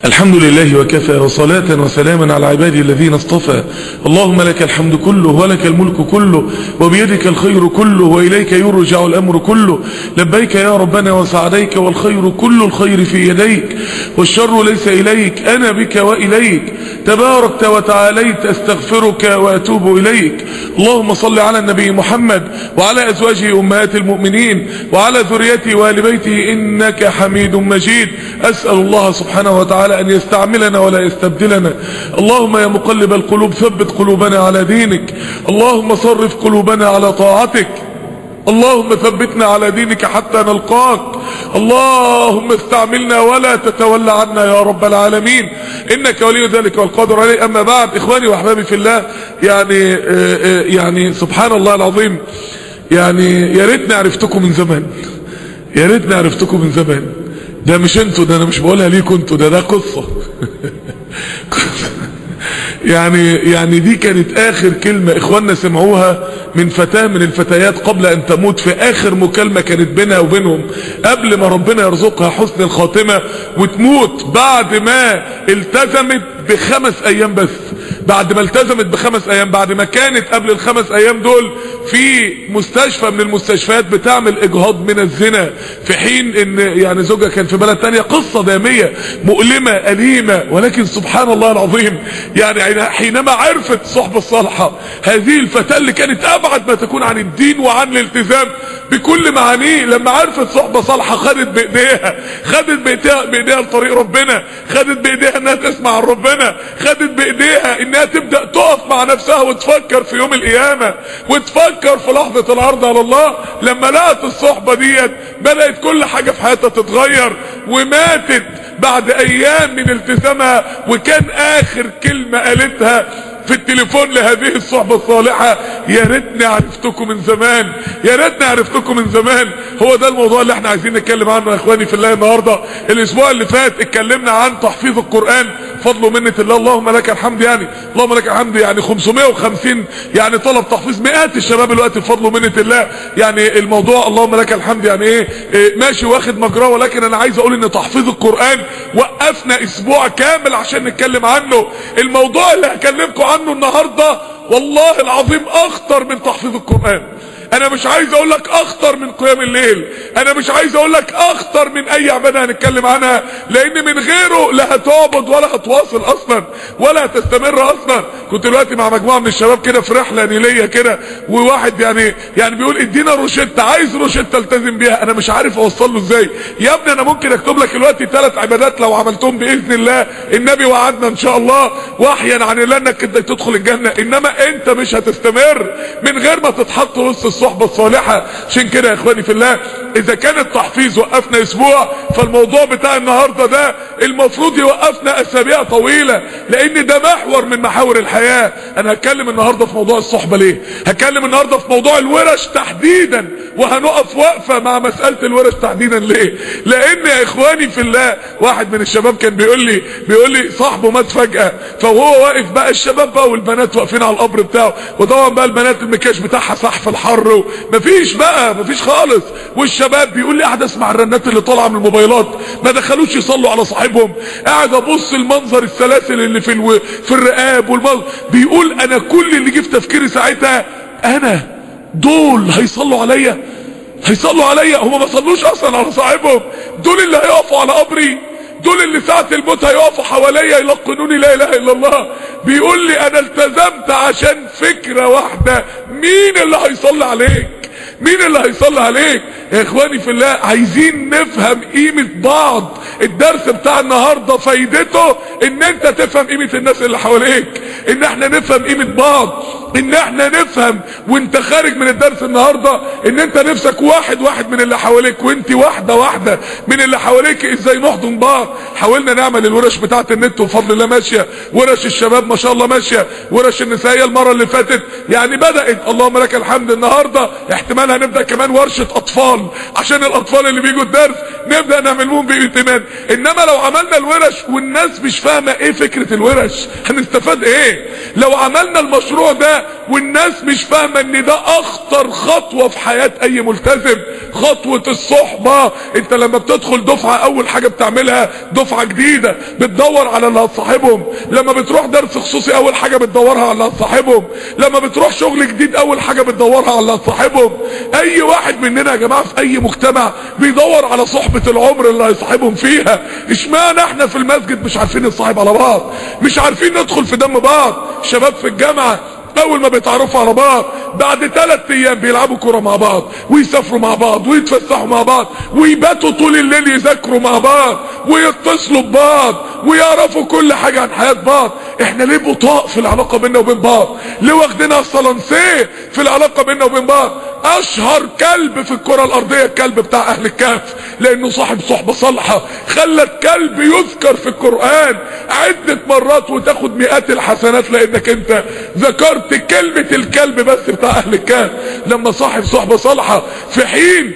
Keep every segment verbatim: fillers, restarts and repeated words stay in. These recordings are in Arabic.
الحمد لله وكفى وصلاة وسلاما على عبادي الذين اصطفى. اللهم لك الحمد كله ولك الملك كله وبيدك الخير كله وإليك يرجع الأمر كله. لبيك يا ربنا وسعديك والخير كل الخير في يديك والشر ليس إليك، أنا بك وإليك تباركت وتعاليت، أستغفرك وأتوب إليك. اللهم صل على النبي محمد وعلى أزواجه أمهات المؤمنين وعلى ذريته وآل بيته إنك حميد مجيد. أسأل الله سبحانه وتعالى أن يستعملنا ولا يستبدلنا. اللهم يا مقلب القلوب ثبت قلوبنا على دينك، اللهم صرف قلوبنا على طاعتك، اللهم ثبتنا على دينك حتى نلقاك، اللهم استعملنا ولا تتولى عنا يا رب العالمين، إنك ولي ذلك والقادر عليه. أما بعد، إخواني وأحبابي في الله، يعني يعني سبحان الله العظيم، يعني يا ريتني عرفتكم من زمان، يا ريتني عرفتكم من زمان. ده مش انتوا، ده انا مش بقولها ليكوا انتوا، ده ده قصة يعني يعني دي كانت اخر كلمة اخواننا سمعوها من فتاة من الفتيات قبل ان تموت، في اخر مكالمة كانت بينها وبينهم قبل ما ربنا يرزقها حسن الخاتمة وتموت، بعد ما التزمت بخمس ايام بس، بعد ما التزمت بخمس ايام، بعد ما كانت قبل الخمس ايام دول في مستشفى من المستشفيات بتعمل اجهاض من الزنا، في حين ان يعني زوجها كان في بلد تانية. قصة دامية مؤلمة أليمة، ولكن سبحان الله العظيم، يعني حينما عرفت الصحبة الصالحة، هذه الفتاة اللي كانت ابعد ما تكون عن الدين وعن الالتزام بكل معانيه، لما عرفت صحبة صالحة خدت بايديها، خدت بايديها بايديها لطريق ربنا، خدت بايديها انها تسمع عن ربنا، خدت بايديها انها تبدأ تقف مع نفسها وتفكر في يوم القيامة وتفكر في لحظة العرض على الله. لما لقت الصحبة ديت بدأت كل حاجة في حياتها تتغير، وماتت بعد ايام من التزامها، وكان اخر كلمة قالتها في التليفون لهذه الصحبة الصالحة: يا ريتني عرفتكم من زمان، يا ريتني عرفتكم من زمان. هو ده الموضوع اللي احنا عايزين نتكلم عنه يا اخواني في الله النهارده. الاسبوع اللي فات اتكلمنا عن تحفيظ القرآن، فضل ومنة الله، اللهم لك الحمد، يعني اللهم لك الحمد، يعني خمسمائة وخمسين يعني طلب تحفيظ، مئات الشباب الوقت بفضل ومنة الله. يعني الموضوع اللهم لك الحمد يعني ايه, إيه ماشي واخد مجراه، ولكن انا عايز اقول ان تحفيظ القرآن وقفنا اسبوع كامل عشان نتكلم عنه. الموضوع اللي هكلمكم عنه النهاردة والله العظيم اخطر من تحفيظ القرآن. انا مش عايز اقول لك اخطر من قيام الليل، انا مش عايز اقول لك اخطر من اي عبادة هنتكلم عنها، لان من غيره لا هتعبد ولا هتواصل اصلا ولا هتستمر اصلا. كنت دلوقتي مع مجموعة من الشباب كده في رحلة نيلية كده، وواحد يعني يعني بيقول ادينا روشتة، عايز روشتة التزم بيها، انا مش عارف اوصل له ازاي. يا ابني انا ممكن اكتب لك دلوقتي ثلاث عبادات لو عملتهم باذن الله النبي وعدنا ان شاء الله وحيا عن الله انك تدخل الجنة، انما انت مش هتستمر من غير ما تتحط وسط الصحبة الصالحة. عشان كده يا اخواني في الله، اذا كان التحفيظ وقفنا اسبوع، فالموضوع بتاع النهاردة ده المفروض يوقفنا اسابيع طويلة، لان ده محور من محاور الحياة. انا هتكلم النهاردة في موضوع الصحبة ليه، هتكلم النهاردة في موضوع الورش تحديدا، وهنقف وقفة مع مسألة الورش تحديدا ليه. لان يا اخواني في الله، واحد من الشباب كان بيقول لي بيقول لي صاحبه مات فجأة، فهو واقف بقى، الشباب بقى والبنات واقفين على القبر بتاعه، وطبعا بقى البنات المكياج بتاعها صح في الحر، مفيش بقى مفيش خالص، والشباب بيقول لي قاعد اسمع الرنات اللي طالعه من الموبايلات، ما دخلوش يصلوا على صاحبهم، قاعد ابص المنظر السلاسل اللي في الو... في الرقاب والمنظر. بيقول انا كل اللي جه في تفكيري ساعتها، انا دول هيصلوا عليا، هيصلوا عليا، هم ما صلوش اصلا على صاحبهم، دول اللي هيقفوا على قبري، دول اللي ساعة الموت هيقفوا حواليا يلقنوني لا اله الا الله. بيقول لي انا التزمت عشان فكرة واحدة، مين اللي هيصلي عليك، مين اللي هيصلي عليك. يا اخواني في الله، عايزين نفهم قيمة بعض. الدرس بتاع النهاردة فايدته ان انت تفهم قيمة الناس اللي حواليك، ان احنا نفهم قيمة بعض، ان احنا نفهم وانت خارج من الدرس النهاردة ان انت نفسك واحد واحد من اللي حواليك، وانت واحدة واحدة من اللي حواليك، ازاي نحضن بعض. حاولنا نعمل الورش بتاعت النت وبفضل الله ماشية، ورش الشباب ما شاء الله ماشية، ورش النسائية المرة اللي فاتت يعني بدأت اللهم لك الحمد. النهاردة احتمال هنبدأ كمان ورشة اطفال، عشان الاطفال اللي بيجوا الدرس نبدأ نعمل لهم باهتمام. انما لو عملنا الورش والناس مش فاهمه ايه فكره الورش هنستفاد ايه؟ لو عملنا المشروع ده والناس مش فاهمه ان ده اخطر خطوه في حياه اي ملتزم، خطوه الصحبه. انت لما بتدخل دفعه اول حاجه بتعملها دفعه جديده بتدور على اللي هتصاحبهم، لما بتروح درس خصوصي اول حاجه بتدورها على اللي هتصاحبهم، لما بتروح شغل جديد اول حاجه بتدورها على اللي هتصاحبهم. اي واحد مننا يا جماعه في اي مجتمع بيدور على صحبه العمر اللي هيصاحبهم فيها. اشمعنى احنا في المسجد مش عارفين نصاحب على بعض، مش عارفين ندخل في دم بعض؟ شباب في الجامعه اول ما بيتعرفوا على بعض بعد ثلاث ايام بيلعبوا كوره مع بعض ويسافروا مع بعض ويتفسحوا مع بعض ويباتوا طول الليل يذاكروا مع بعض ويتصلوا ببعض ويعرفوا كل حاجه عن حياه بعض. احنا ليه بطاء في العلاقه بيننا وبين بعض؟ ليه واخدينها صلنسيه في العلاقه بيننا وبين بعض؟ اشهر كلب في الكره الارضيه الكلب بتاع اهل الكهف، لانه صاحب صحبه صالحه خلت كلب يذكر في القران عده مرات وتاخد مئات الحسنات لانك انت ذكرت كلمه الكلب بس بتاع اهل الكهف لما صاحب صحبه صالحه. في حين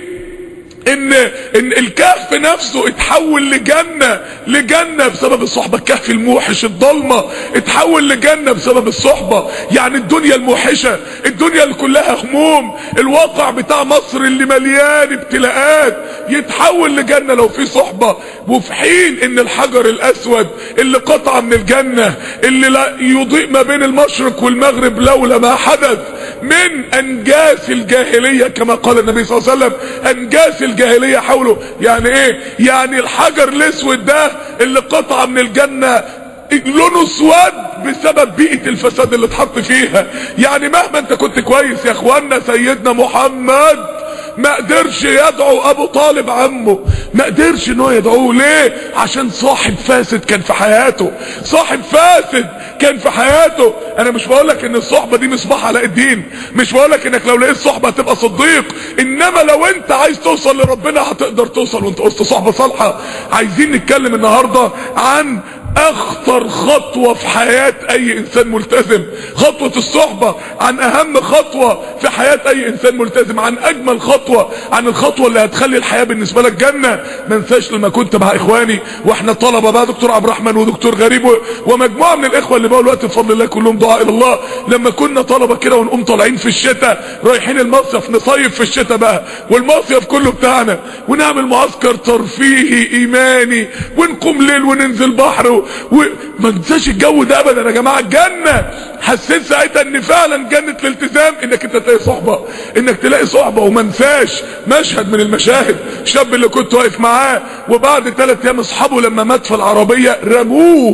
ان ان الكهف نفسه اتحول لجنه لجنه بسبب الصحبه. الكهف الموحش الضلمه اتحول لجنه بسبب الصحبه. يعني الدنيا الموحشه، الدنيا اللي كلها هموم، الواقع بتاع مصر اللي مليان ابتلاءات يتحول لجنه لو في صحبه. وفي حين ان الحجر الاسود اللي قطعه من الجنه اللي لا يضيء ما بين المشرق والمغرب لولا ما حدث من انجاس الجاهليه كما قال النبي صلى الله عليه وسلم، انجاس الجاهليه حوله. يعني ايه؟ يعني الحجر الاسود ده اللي قطعه من الجنه لونه اسود بسبب بيئه الفساد اللي اتحط فيها. يعني مهما انت كنت كويس يا اخوانا، سيدنا محمد ما قدرش يدعو ابو طالب عمه، ما قدرش ان هو يدعوه. ليه؟ عشان صاحب فاسد كان في حياته، صاحب فاسد كان في حياته. انا مش بقولك ان الصحبه دي مصباح علاء الدين، مش بقولك انك لو لقيت صحبه هتبقى صديق، انما لو انت عايز توصل لربنا هتقدر توصل وانت وسط صحبه صالحه. عايزين نتكلم النهارده عن اخطر خطوة في حياة اي انسان ملتزم، خطوة الصحبة، عن اهم خطوة في حياة اي انسان ملتزم، عن اجمل خطوة، عن الخطوة اللي هتخلي الحياة بالنسبة لك جنة. ما انساش لما كنت مع اخواني واحنا طلبة بقى، دكتور عبد الرحمن ودكتور غريب ومجموعة من الاخوة اللي بقوا الوقت بفضل الله كلهم دعاء الى الله، لما كنا طلبة كده ونقوم طالعين في الشتاء رايحين المصيف، نصيف في الشتاء بقى والمصيف كله بتاعنا، ونعمل معسكر ترفيهي ايماني ونقوم ليل وننزل بحر. وما ننساش الجو ده ابدا يا جماعه. الجنه حسيت ساعتها ان فعلا جنه الالتزام انك انت تلاقي صحبه، انك تلاقي صحبه. وما انساش مشهد من المشاهد، الشاب اللي كنت واقف معاه وبعد ثلاث ايام اصحابه لما مات في العربيه رموه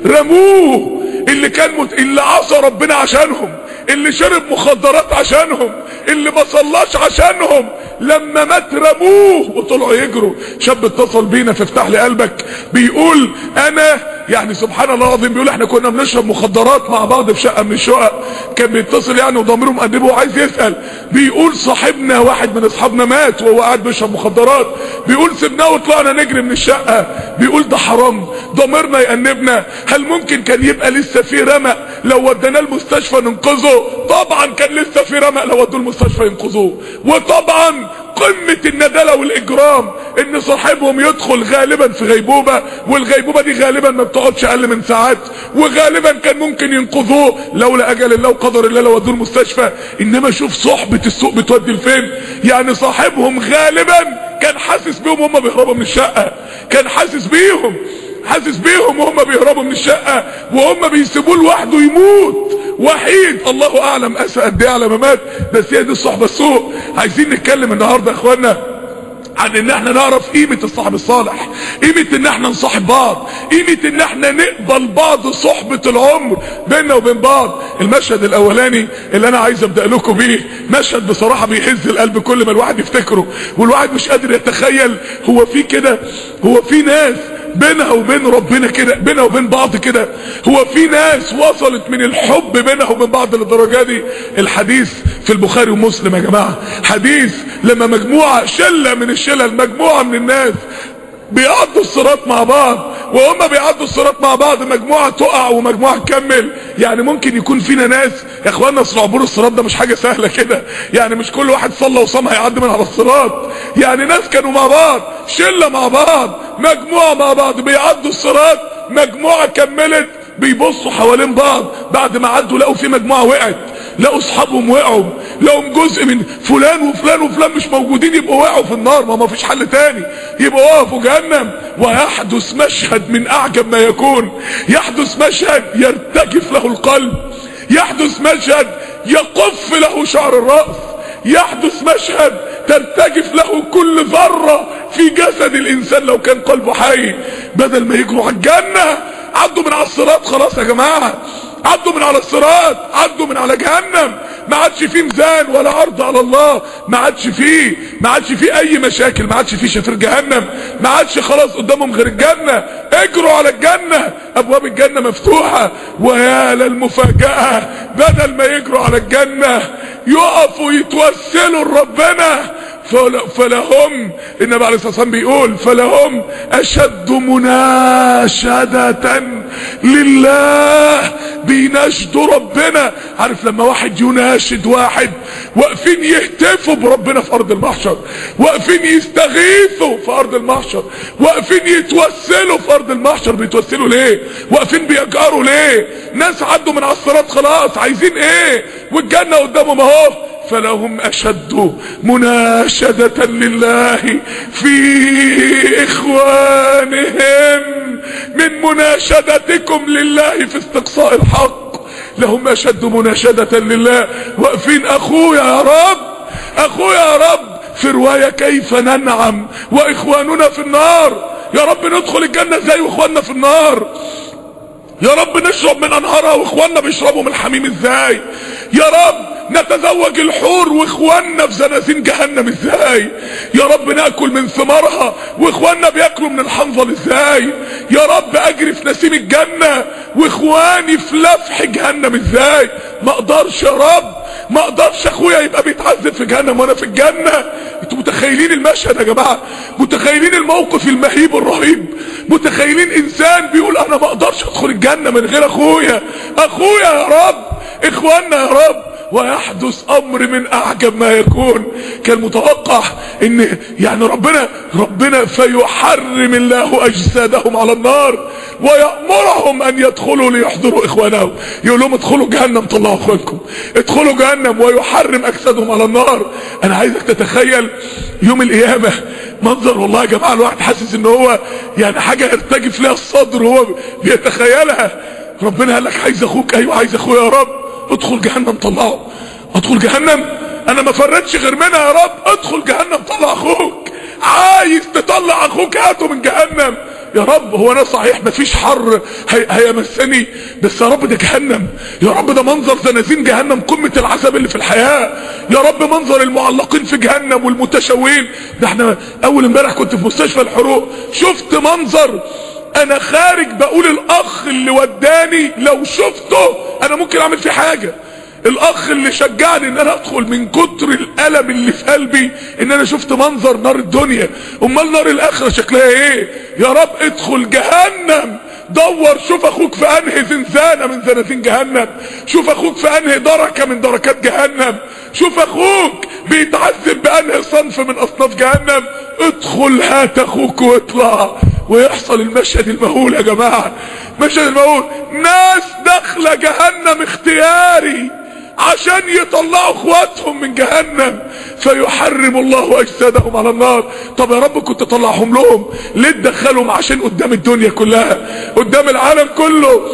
رموه اللي كان مت... اللي عصى ربنا عشانهم، اللي شرب مخدرات عشانهم، اللي ما صلاش عشانهم، لما مات رموه وطلعوا يجروا. شاب اتصل بينا في افتح لي قلبك بيقول انا يعني سبحان الله العظيم، بيقول احنا كنا بنشرب مخدرات مع بعض في شقه من الشقق، كان بيتصل يعني وضميره مقدمه وعايز يسال، بيقول صاحبنا واحد من اصحابنا مات وهو قاعد بيشرب مخدرات، بيقول سيبناه وطلعنا نجري من الشقه. بيقول ده حرام، ضميرنا يأنبنا. هل ممكن كان يبقى لسه في رمق لو وديناه المستشفى ننقذه؟ طبعا كان لسه في رمق لو ودوه المستشفى ينقذوه. وطبعا قمة الندالة والإجرام إن صاحبهم يدخل غالبا في غيبوبة، والغيبوبة دي غالبا ما بتقعدش أقل من ساعات، وغالبا كان ممكن ينقذوه لولا أجل الله وقدر الله لو ودوه المستشفى. إنما شوف صحبة السوء بتودي لفين. يعني صاحبهم غالبا كان حاسس بيهم وهم بيهربوا من الشقة، كان حاسس بيهم حاسس بيهم وهم بيهربوا من الشقة وهم بيسيبوه لوحده يموت وحيد. الله اعلم اسى قد ايه على ما مات، بس هي دي الصحبه السوء. عايزين نتكلم النهارده يا اخوانا عن ان احنا نعرف قيمة الصاحب الصالح، قيمة ان احنا نصاحب بعض، قيمة ان احنا نقبل بعض صحبة العمر بيننا وبين بعض. المشهد الاولاني اللي انا عايز ابدأ لكم بيه مشهد بصراحة بيهز القلب كل ما الواحد يفتكره، والواحد مش قادر يتخيل هو في كده، هو في ناس بينها وبين ربنا كده، بينها وبين بعض كده، هو في ناس وصلت من الحب بينها وبين بعض للدرجة دي. الحديث في البخاري ومسلم يا جماعة، حديث لما مجموعة شلة من الشلل، مجموعة من الناس بيعدوا الصراط مع بعض، وهم بيعدوا الصراط مع بعض مجموعة تقع ومجموعة تكمل. يعني ممكن يكون فينا ناس يا اخوانا، اصل عبور الصراط ده مش حاجة سهلة كده، يعني مش كل واحد صلى وصام هيعدي من على الصراط. يعني ناس كانوا مع بعض، شلة مع بعض، مجموعة مع بعض بيعدوا الصراط، مجموعة كملت بيبصوا حوالين بعض بعد ما عدوا لقوا في مجموعة وقعت، لقوا اصحابهم وقعوا، لقوا جزء من فلان وفلان وفلان مش موجودين، يبقوا وقعوا في النار، ما ما فيش حل تاني، يبقوا وقفوا جهنم. ويحدث مشهد من اعجب ما يكون، يحدث مشهد يرتجف له القلب، يحدث مشهد يقف له شعر الرأس، يحدث مشهد ترتجف له كل ذرة في جسد الانسان لو كان قلبه حي. بدل ما يجروا على الجنة عدوا من على الصراط، خلاص يا جماعة عدوا من على الصراط، عدوا من على جهنم، ما عادش فيه ميزان ولا عرض على الله، ما عادش فيه ما عادش فيه اي مشاكل، ما عادش فيه شفير جهنم، ما عادش خلاص قدامهم غير الجنة. اجروا على الجنة، ابواب الجنة مفتوحة. ويا للمفاجأة، بدل ما يجروا على الجنة يقفوا يتوسلوا لربنا. فلهم، النبي عليه الصلاة والسلام بيقول فلهم اشد مناشدة لله، بيناشدوا ربنا. عارف لما واحد يناشد واحد، واقفين يهتفوا بربنا في ارض المحشر، واقفين يستغيثوا في ارض المحشر، واقفين يتوسلوا في ارض المحشر. بيتوسلوا ليه؟ واقفين بيجاروا ليه؟ ناس عدوا من على الصراط خلاص، عايزين ايه؟ والجنة قدامهم اهو. فلهم اشد مناشدة لله في اخوانهم من مناشدتكم لله في استقصاء الحق. لهم اشد مناشدة لله، واقفين اخويا يا رب، اخويا يا رب. في رواية كيف ننعم واخواننا في النار، يا رب ندخل الجنة زي واخواننا في النار، يا رب نشرب من انهارها واخواننا بيشربوا من الحميم ازاي، يا رب نتزوج الحور واخواننا في زنازين جهنم ازاي، يا رب ناكل من ثمارها واخواننا بياكلوا من الحنظل ازاي، يا رب اجري في نسيم الجنة واخواني في لفح جهنم ازاي. ما اقدرش يا رب، ما اقدرش اخويا يبقى بيتعذب في جهنم وانا في الجنة. انتوا متخيلين المشهد يا جماعة؟ متخيلين الموقف المهيب الرهيب؟ متخيلين انسان بيقول انا ما اقدرش ادخل الجنة من غير اخويا، اخويا يا رب، اخواننا يا رب. ويحدث امر من اعجب ما يكون. كان متوقع ان يعني ربنا ربنا فيحرم الله اجسادهم على النار ويأمرهم ان يدخلوا ليحضروا اخوانهم، يقول لهم ادخلوا جهنم طلعوا اخوانكم، ادخلوا جهنم، ويحرم اجسادهم على النار. انا عايزك تتخيل يوم القيامة منظر، والله يا جماعة الواحد حاسس ان هو يعني حاجة يرتجف لها الصدر وهو بيتخيلها. ربنا قال لك عايز اخوك، ايوه عايز اخويا يا رب، ادخل جهنم طلعه. ادخل جهنم، انا ما فرتش غير منها يا رب، ادخل جهنم طلع اخوك. عايز تطلع اخوك هاته من جهنم يا رب. هو انا صحيح مفيش حر هيمسني، بس يا رب ده جهنم، يا رب ده منظر زنازين جهنم، قمة العذاب اللي في الحياة، يا رب منظر المعلقين في جهنم والمتشوين. ده احنا اول امبارح كنت في مستشفى الحروق، شفت منظر انا خارج بقول الاخ اللي وداني لو شفته انا ممكن اعمل فيه حاجة. الاخ اللي شجعني ان انا ادخل من كتر الالم اللي في قلبي ان انا شفت منظر نار الدنيا، امال نار الاخرة شكلها ايه؟ يا رب ادخل جهنم، دور شوف اخوك في انهي زنزانة من زنازين جهنم، شوف اخوك في انهي دركة من دركات جهنم، شوف اخوك بيتعذب بانهي صنف من اصناف جهنم. ادخل هات اخوك واطلع. ويحصل المشهد المهول يا جماعة، مشهد المهول، ناس داخله جهنم اختياري عشان يطلعوا اخواتهم من جهنم، فيحرم الله اجسادهم على النار. طب يا رب كنت طلعهم لهم ليه تدخلهم عشان قدام الدنيا كلها، قدام العالم كله؟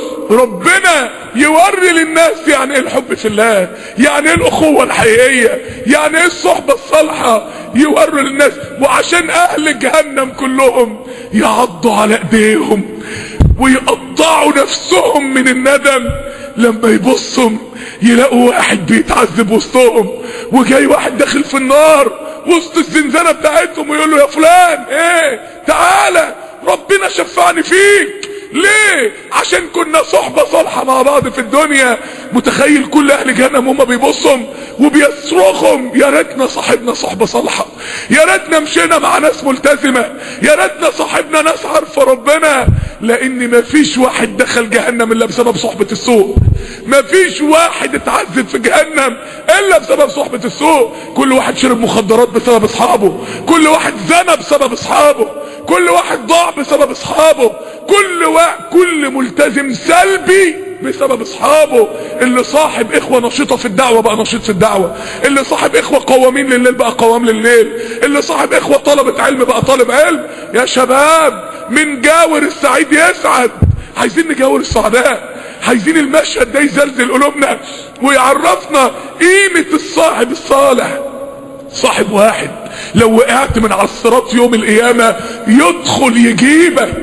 ربنا يوري للناس يعني ايه الحب في الله، يعني ايه الاخوة الحقيقية، يعني ايه الصحبة الصالحة، يوري للناس. وعشان اهل جهنم كلهم يعضوا على ايديهم ويقطعوا نفسهم من الندم لما يبصوا يلاقوا واحد بيتعذب وسطهم، وجاي واحد داخل في النار وسط الزنزانة بتاعتهم ويقول له يا فلان ايه تعالى ربنا شفعني فيك. ليه؟ عشان كنا صحبة صالحة صالحة مع بعض في الدنيا. متخيل كل اهل جهنم هم بيبصهم وبيصرخهم يا ريتنا صاحبنا صحبة صالحة، يا ريتنا مشينا مع ناس ملتزمة، يا ريتنا صاحبنا ناس عارفة ربنا. لان مفيش واحد دخل جهنم الا بسبب صحبة السوء، مفيش واحد اتعذب في جهنم الا بسبب صحبة السوء. كل واحد شرب مخدرات بسبب اصحابه، كل واحد زنى بسبب اصحابه، كل واحد ضاع بسبب اصحابه، كل واحد كل ملتزم سلبي بسبب اصحابه. اللي صاحب اخوة نشيطة في الدعوة بقى نشيط في الدعوة، اللي صاحب اخوة قوامين لليل بقى قوام لليل، اللي صاحب اخوة طلبة علم بقى طالب علم. يا شباب من جاور السعيد يسعد، عايزين نجاور السعداء، عايزين المشهد ده يزلزل قلوبنا ويعرفنا قيمة الصاحب الصالح. صاحب واحد لو وقعت من على الصراط يوم القيامة يدخل يجيبك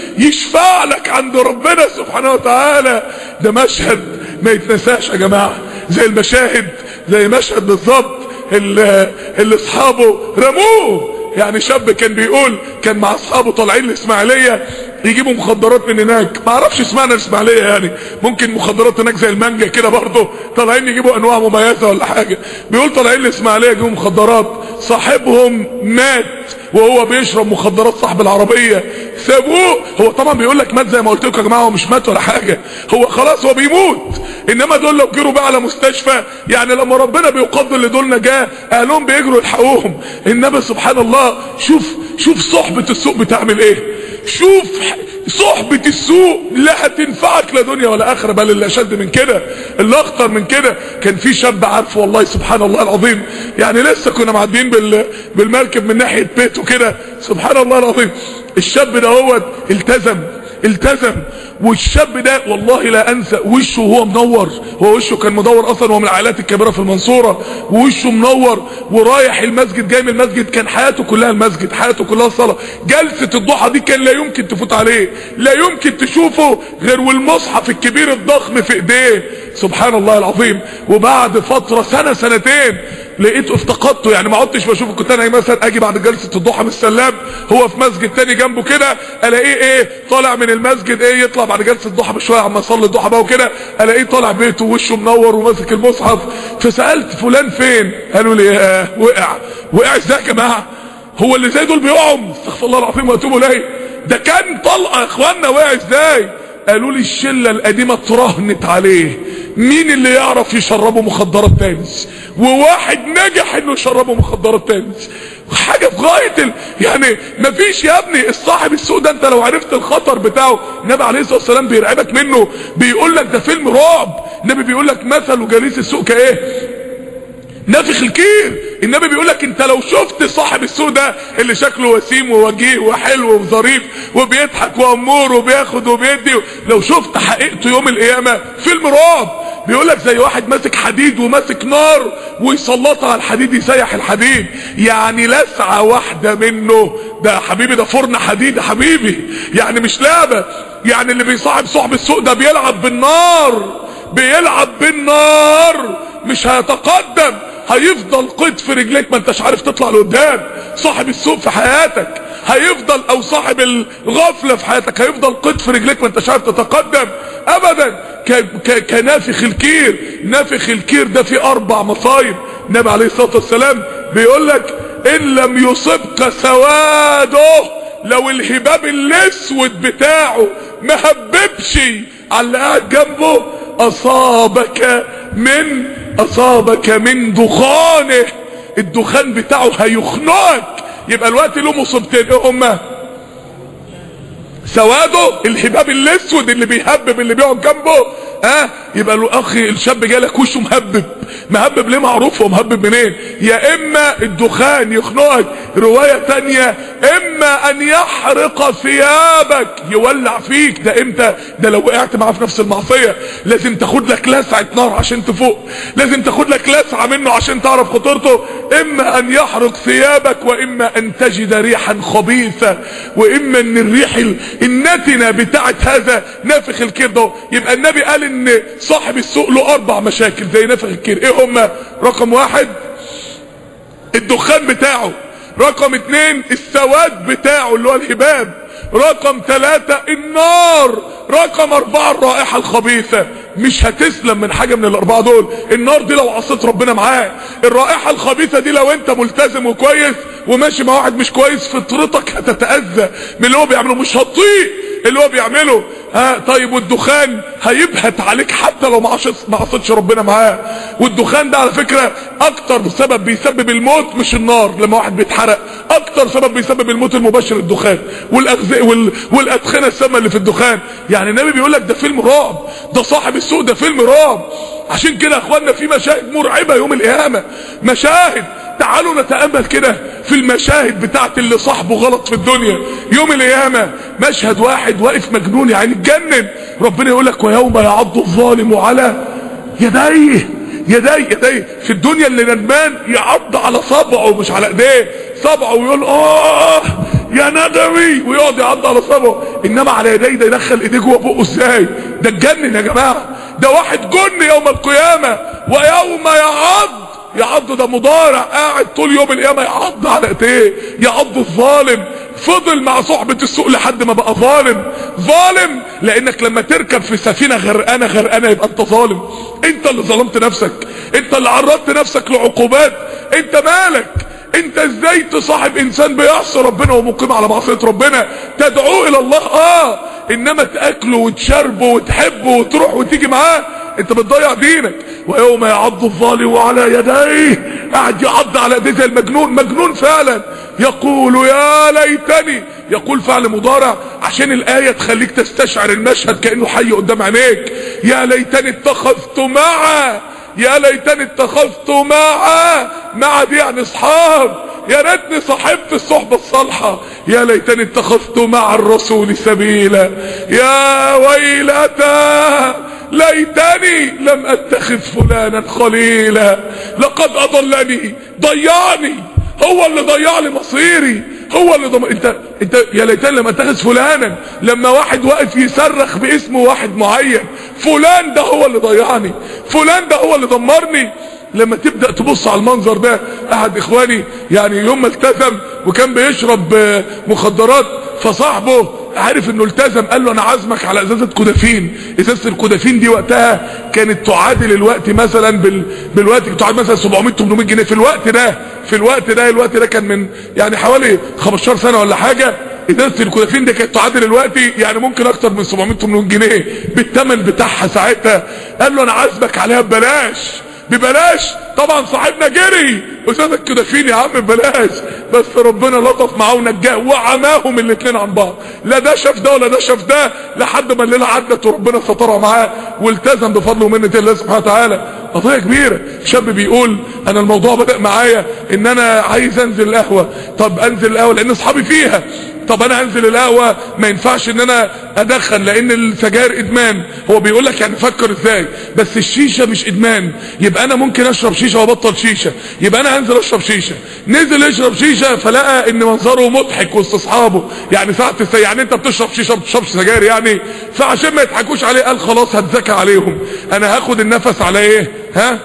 يشفع لك عند ربنا سبحانه وتعالى. ده مشهد ما يتنساش يا جماعة، زي المشاهد زي مشهد بالظبط اللي, اللي اصحابه رموه. يعني شاب كان بيقول كان مع اصحابه طالعين الاسماعيليه يجيبوا مخدرات من هناك، ما اعرفش اسمها الاسماعيليه، يعني ممكن مخدرات هناك زي المانجا كده برضه، طالعين يجيبوا انواع مميزه ولا حاجه. بيقول طالعين الاسماعيليه يجيبوا مخدرات، صاحبهم مات وهو بيشرب مخدرات صاحب العربيه، سابوه. هو طبعا بيقول لك مات زي ما قلت لكم يا جماعه، هو مش مات ولا حاجه، هو خلاص هو بيموت. انما دول لو جروا بقى على مستشفى، يعني لما ربنا بيقدر لدول نجاه اهلهم بيجروا يلحقوهم. انما سبحان الله شوف شوف صحبه السوء بتعمل ايه، شوف صحبة السوء لا هتنفعك لا دنيا ولا اخرة، بل اللي اشد من كده اللي اخطر من كده. كان في شاب عارفه والله سبحان الله العظيم، يعني لسه كنا معديين بالمركب من ناحية بيته كده، سبحان الله العظيم الشاب ده هو التزم التزم والشاب ده والله لا انسى وشه وهو منور، هو وشه كان مدور اصلا، هو من العائلات الكبيره في المنصوره ووشه منور ورايح المسجد جاي من المسجد، كان حياته كلها المسجد، حياته كلها الصلاه. جلسه الضحى دي كان لا يمكن تفوت عليه، لا يمكن تشوفه غير والمصحف الكبير الضخم في ايديه، سبحان الله العظيم. وبعد فتره سنه سنتين لقيته افتقدته، يعني ما عدتش بشوفه. كنت انا مثلا اجي بعد جلسه الضحى من السلام هو في مسجد تاني جنبه كده، الاقيه ايه طالع من المسجد، ايه يطلع بعد جلسه الضحى بشويه عما اصلي الضحى بقى وكده، الاقيه طالع بيته ووشه منور وماسك المصحف. فسالت فلان فين؟ قالوا لي آه وقع. وقع ازاي يا جماعه؟ هو اللي زي دول بيقعوا؟ استغفر الله العظيم واتوب اليه، ده كان طلقه يا اخوانا. وقع ازاي؟ قالوا لي الشله القديمه اترهنت عليه، مين اللي يعرف يشربه مخدرات تاني؟ وواحد نجح انه يشربه مخدرات تاني. حاجه في غايه ال... يعني مفيش يا ابني. الصاحب السوء ده انت لو عرفت الخطر بتاعه، النبي عليه الصلاه والسلام بيرعبك منه، بيقول لك ده فيلم رعب. النبي بيقول لك مثل جليس السوء كايه؟ نافخ الكير. النبي بيقول لك انت لو شفت صاحب السوء ده اللي شكله وسيم ووجيه وحلو وظريف وبيضحك وامور وبياخد وبيدي، لو شفت حقيقته يوم القيامه فيلم رعب. بيقول لك زي واحد ماسك حديد وماسك نار ويسلطها على الحديد يسيح الحديد، يعني لسعه واحده منه ده حبيبي ده فرن حديد يا حبيبي، يعني مش لعبه. يعني اللي بيصاحب صاحب السوء ده بيلعب بالنار، بيلعب بالنار، مش هيتقدم، هيفضل قيد في رجليك ما انتش عارف تطلع لقدام. صاحب السوء في حياتك هيفضل، او صاحب الغفله في حياتك هيفضل قيد في رجليك ما انتش عارف تتقدم ابدا. كنافخ الكير. نافخ الكير ده فيه اربع مصايب. النبي عليه الصلاه والسلام بيقول لك ان لم يصبك سواده، لو الهباب الاسود بتاعه ما هببش على اللي قاعد جنبه، اصابك من اصابك من دخانه، الدخان بتاعه هيخنقك. يبقى الوقت له مصيبتين، ايه هما؟ سواده الهباب الاسود اللي بيهبب اللي بيقعد جنبه، ها أه؟ يبقى له اخي الشاب جالك وشه مهبب. مهبب ليه؟ معروف هو مهبب منين؟ يا اما الدخان يخنقك، روايه تانية اما ان يحرق ثيابك، يولع فيك. ده امتى؟ ده لو وقعت معاه في نفس المعصيه لازم تاخد لك لسعه نار عشان تفوق، لازم تاخد لك لسعه منه عشان تعرف خطورته. اما ان يحرق ثيابك، واما ان تجد ريحا خبيثه، واما ان الريح النتنه بتاعت هذا نافخ الكير ده. يبقى النبي قال ان صاحب السوء له اربع مشاكل زي نافخ الكير. ايه هما؟ رقم واحد الدخان بتاعه، رقم اتنين السواد بتاعه اللي هو الهباب، رقم ثلاثة النار، رقم اربعة الرائحة الخبيثة. مش هتسلم من حاجة من الاربعة دول. النار دي لو عصيت ربنا معاه. الرائحة الخبيثة دي لو انت ملتزم وكويس وماشي مع واحد مش كويس، فطرتك هتتأذى من اللي هو بيعمله، مش هتطيق اللي هو بيعمله. ها طيب والدخان هيبهت عليك حتى لو ما عصيتش ربنا معاه. والدخان ده على فكرة اكتر سبب بيسبب الموت مش النار لما واحد بيتحرق، اكتر سبب بيسبب الموت المباشر الدخان والاغذية وال... والادخنة السامة اللي في الدخان. يعني النبي بيقول لك ده فيلم رعب، ده صاحب السوق ده فيلم رعب. عشان كده يا اخوانا في مشاهد مرعبة يوم القيامة، مشاهد. تعالوا نتأمل كده في المشاهد بتاعت اللي صاحبه غلط في الدنيا يوم القيامة. مشهد واحد واقف مجنون يعني اتجنن، ربنا يقول لك ويوم يعض الظالم على يديه يديه يديه. في الدنيا اللي ندمان يعض على صبعه مش على ايديه، صبعه ويقول اه يا ندمي ويقعد يعض على صبعه، انما على يديه ده يدخل ايديه جوه بقه ازاي؟ ده اتجنن يا جماعه، ده واحد جن يوم القيامه. ويوم يعض يعض ده مضارع، قاعد طول يوم القيامه يعض على ايديه، يعض الظالم. فضل مع صحبة السوق لحد ما بقى ظالم. ظالم لانك لما تركب في سفينة غرقانة غرقانة يبقى انت ظالم، انت اللي ظلمت نفسك، انت اللي عرضت نفسك لعقوبات. انت مالك؟ انت ازاي تصاحب انسان بيعصي ربنا ومقيم على معصية ربنا تدعوه الى الله؟ اه انما تاكله وتشربه وتحبه وتروح وتيجي معاه، انت بتضيع دينك. ويوم يعض الظالم على يديه، قاعد يعض على يديه زي المجنون، مجنون فعلا. يقول يا ليتني، يقول فعل مضارع عشان الآية تخليك تستشعر المشهد كأنه حي قدام عينيك. يا ليتني اتخذت معه، يا ليتني اتخذت معه، مع دي يعني اصحاب، يا ريتني صاحبت الصحبة الصالحة. يا ليتني اتخذت مع الرسول سبيلا، يا ويلتى ليتني لم اتخذ فلانا خليلا، لقد اضلني، ضيعني، هو اللي ضيع لي مصيري، هو اللي ضم... انت انت يا ليتني لم اتخذ فلانا. لما واحد واقف يصرخ باسم واحد معين، فلان ده هو اللي ضيعني، فلان ده هو اللي دمرني. لما تبدأ تبص على المنظر ده، احد اخواني يعني يوم ما التزم وكان بيشرب مخدرات، فصاحبه عارف انه التزم قال له انا عازمك على ازازة كودافين. ازازة الكودافين دي وقتها كانت تعادل الوقت مثلا بال... بالوقت تعادل مثلا سبعمية تمنمية جنيه في الوقت ده، في الوقت ده الوقت ده كان من يعني حوالي خمستاشر سنة ولا حاجة. ازازة الكودافين دي كانت تعادل الوقت يعني ممكن اكتر من سبعمية تمنمية جنيه بالثمن بتاعها ساعتها. قال له انا عازمك عليها ببلاش، ببلاش. طبعا صاحبنا جري، ازازة كودافين يا عم ببلاش، بس ربنا لطف معاه ونجاه وعماهم الاثنين عن بعض، لا ده شاف ده ولا ده شاف ده، لحد ما الليله عدت وربنا سترها معاه والتزم بفضل ومنة الله سبحانه وتعالى. قضيه كبيره. شاب بيقول انا الموضوع بدأ معايا ان انا عايز انزل القهوه. طب انزل القهوه لان اصحابي فيها، طب انا انزل القهوه ما ينفعش ان انا ادخن لان السجاير ادمان. هو بيقول لك يعني فكر ازاي، بس الشيشه مش ادمان، يبقى انا ممكن اشرب شيشه وابطل شيشه، يبقى انا هنزل اشرب شيشه. نزل يشرب شيشه فلقى ان منظره مضحك وسط اصحابه، يعني ساعه السي... يعني انت بتشرب شيشه ما بتشربش سجاير يعني. فعشان ما يضحكوش عليه قال خلاص هتذكى عليهم، انا هاخد النفس على ايه؟ ها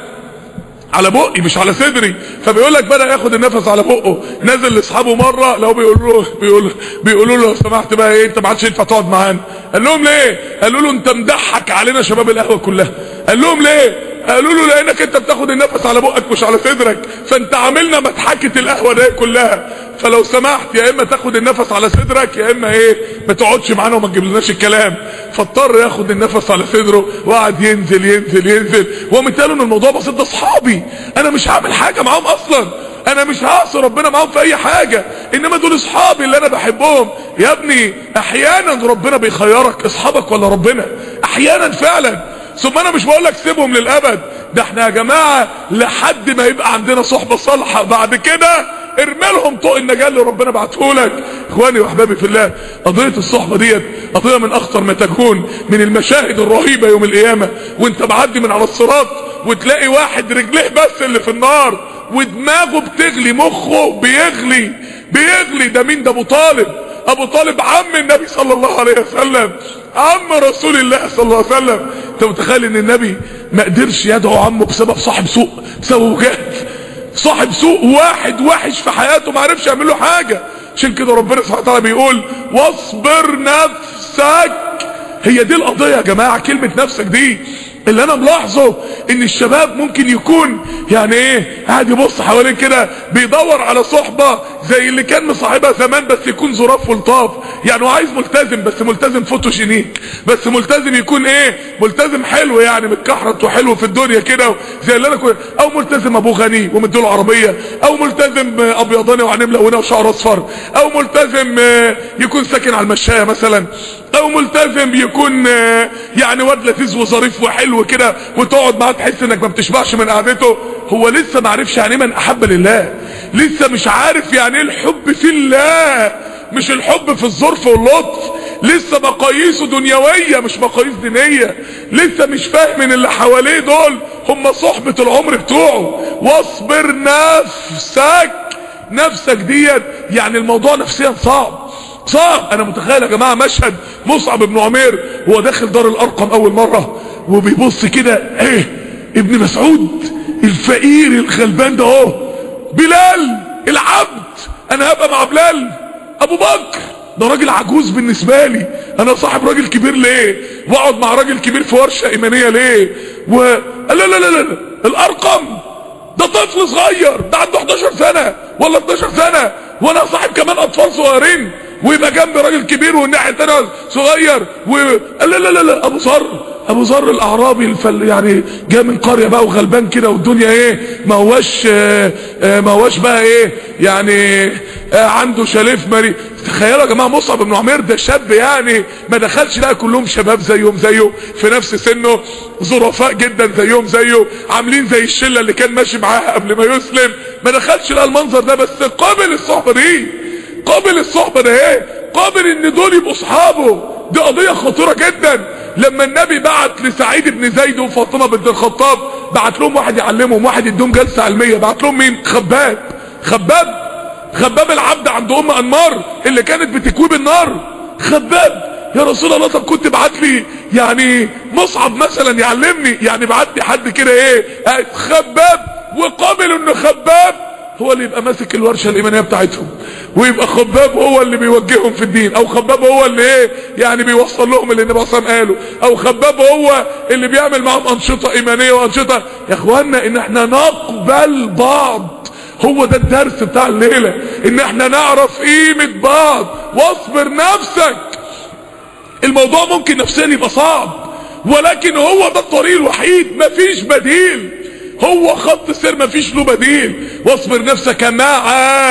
على بقي مش على صدري. فبيقول لك بدأ ياخد النفس على بقه. نزل لاصحابه مره لو بيقولوا له بيقول بيقولوا له لو سمحت بقى ايه انت ما عادش ينفع تقعد معانا. قال لهم ليه؟ قالوا له انت مضحك علينا شباب القهوه كلها. قال لهم ليه؟ قالوا له لانك انت بتاخد النفس على بقك مش على صدرك، فانت عاملنا مضحكه القهوه دي كلها، فلو سمحت يا اما تاخد النفس على صدرك يا اما ايه ما تقعدش معانا وما تجيبلناش الكلام. فاضطر ياخد النفس على صدره وقعد ينزل ينزل ينزل. ومثاله ان الموضوع بسيط، ده اصحابي انا مش هعمل حاجه معاهم اصلا، انا مش هعصي ربنا معاهم في اي حاجه، انما دول اصحابي اللي انا بحبهم. يا ابني احيانا ربنا بيخيرك اصحابك ولا ربنا، احيانا فعلا. ثم انا مش بقول لك سيبهم للابد، ده احنا يا جماعه لحد ما يبقى عندنا صحبه صالحه بعد كده ارمي لهم طوق النجاه اللي ربنا بعته لك. اخواني واحبابي في الله، قضيه الصحبه ديت قضيه من اخطر ما تكون، من المشاهد الرهيبه يوم القيامه وانت معدي من على الصراط وتلاقي واحد رجليه بس اللي في النار ودماغه بتغلي، مخه بيغلي بيغلي. ده مين؟ ده ابو طالب. ابو طالب عم النبي صلى الله عليه وسلم، عم رسول الله صلى الله عليه وسلم. انت متخيل ان النبي ما قدرش يدعو عمه بسبب صاحب سوء، بسبب جهل صاحب سوء، واحد وحش في حياته ما عرفش يعمل له حاجه. عشان كده ربنا سبحانه وتعالى بيقول واصبر نفسك هي دي القضية يا جماعة. كلمة نفسك دي اللي انا ملاحظه ان الشباب ممكن يكون يعني ايه قاعد يبص حوالين كده بيدور على صحبة زي اللي كان مصاحبها زمان، بس يكون ظراف ولطاف. يعني هو عايز ملتزم، بس ملتزم فوتوجينيك، بس ملتزم يكون ايه ملتزم حلو، يعني متكحرت وحلو في الدنيا كده زي اللي انا كنت، او ملتزم ابو غني ومديله عربية، او ملتزم ابيضاني وعينيه ملونه وشعر اصفر، او ملتزم يكون ساكن على المشاية مثلا، او ملتزم يكون يعني واد لذيذ وظريف وحلو كده وتقعد معاه تحس انك ما بتشبعش من قعدته. هو لسه ما عرفش يعني من احب لله، لسه مش عارف يعني ايه الحب في الله، مش الحب في الظرف واللطف. لسه مقاييسه دنيويه مش مقاييس دينيه. لسه مش فاهم ان اللي حواليه دول هم صحبه العمر بتوعه. واصبر نفسك، نفسك ديت يعني الموضوع نفسيا صعب صعب. انا متخيل يا جماعه مشهد مصعب بن عمير هو داخل دار الارقم اول مره وبيبص كده، ايه ابن مسعود الفقير الغلبان ده اهو، بلال العبد، انا هبقى مع بلال. ابو بكر ده راجل عجوز بالنسبه لي، انا صاحب راجل كبير ليه واقعد مع راجل كبير في ورشه ايمانيه ليه؟ و لا لا لا لا الارقم ده طفل صغير، ده عنده حداشر سنه ولا اتناشر سنه، وانا صاحب كمان اطفال صغيرين، ويبقى جنبي راجل كبير والناحيه الثانيه صغير. و لا لا لا لا ابو ذر، ابو ذر الاعرابي الفل يعني جاء من قريه بقى وغلبان كده والدنيا ايه ما هواش ما هواش بقى ايه يعني عنده شاليه مري. تخيلوا يا جماعه مصعب بن عمير ده شاب يعني ما دخلش لقى كلهم شباب زيهم زيه في نفس سنه، ظرفاء جدا زيهم زيه، عاملين زي الشله اللي كان ماشي معاها قبل ما يسلم. ما دخلش لقى المنظر ده، بس قابل الصحبه دي، قابل الصحبه ده ايه، قابل ان دول يبقوا اصحابه. دي قضيه خطيره جدا. لما النبي بعت لسعيد بن زيد وفاطمه بنت الخطاب، بعت لهم واحد يعلمهم، واحد يديهم جلسه علميه، بعت لهم مين؟ خباب. خباب خباب العبد عند ام انمار اللي كانت بتكوي بالنار. خباب يا رسول الله، طب كنت بعت لي يعني مصعب مثلا يعلمني، يعني بعت لي حد كده ايه خباب. وقابلوا ان خباب هو اللي يبقى ماسك الورشه الايمانيه بتاعتهم، ويبقى خباب هو اللي بيوجههم في الدين، او خباب هو اللي ايه يعني بيوصل لهم اللي النبي صلى الله عليه وسلم قاله، او خباب هو اللي بيعمل معاهم انشطه ايمانيه وانشطه. يا اخوانا ان احنا نقبل بعض، هو ده الدرس بتاع الليله، ان احنا نعرف قيمه بعض. واصبر نفسك. الموضوع ممكن نفسيا يبقى صعب، ولكن هو ده الطريق الوحيد، مفيش بديل، هو خط سير مفيش له بديل. واصبر نفسك مع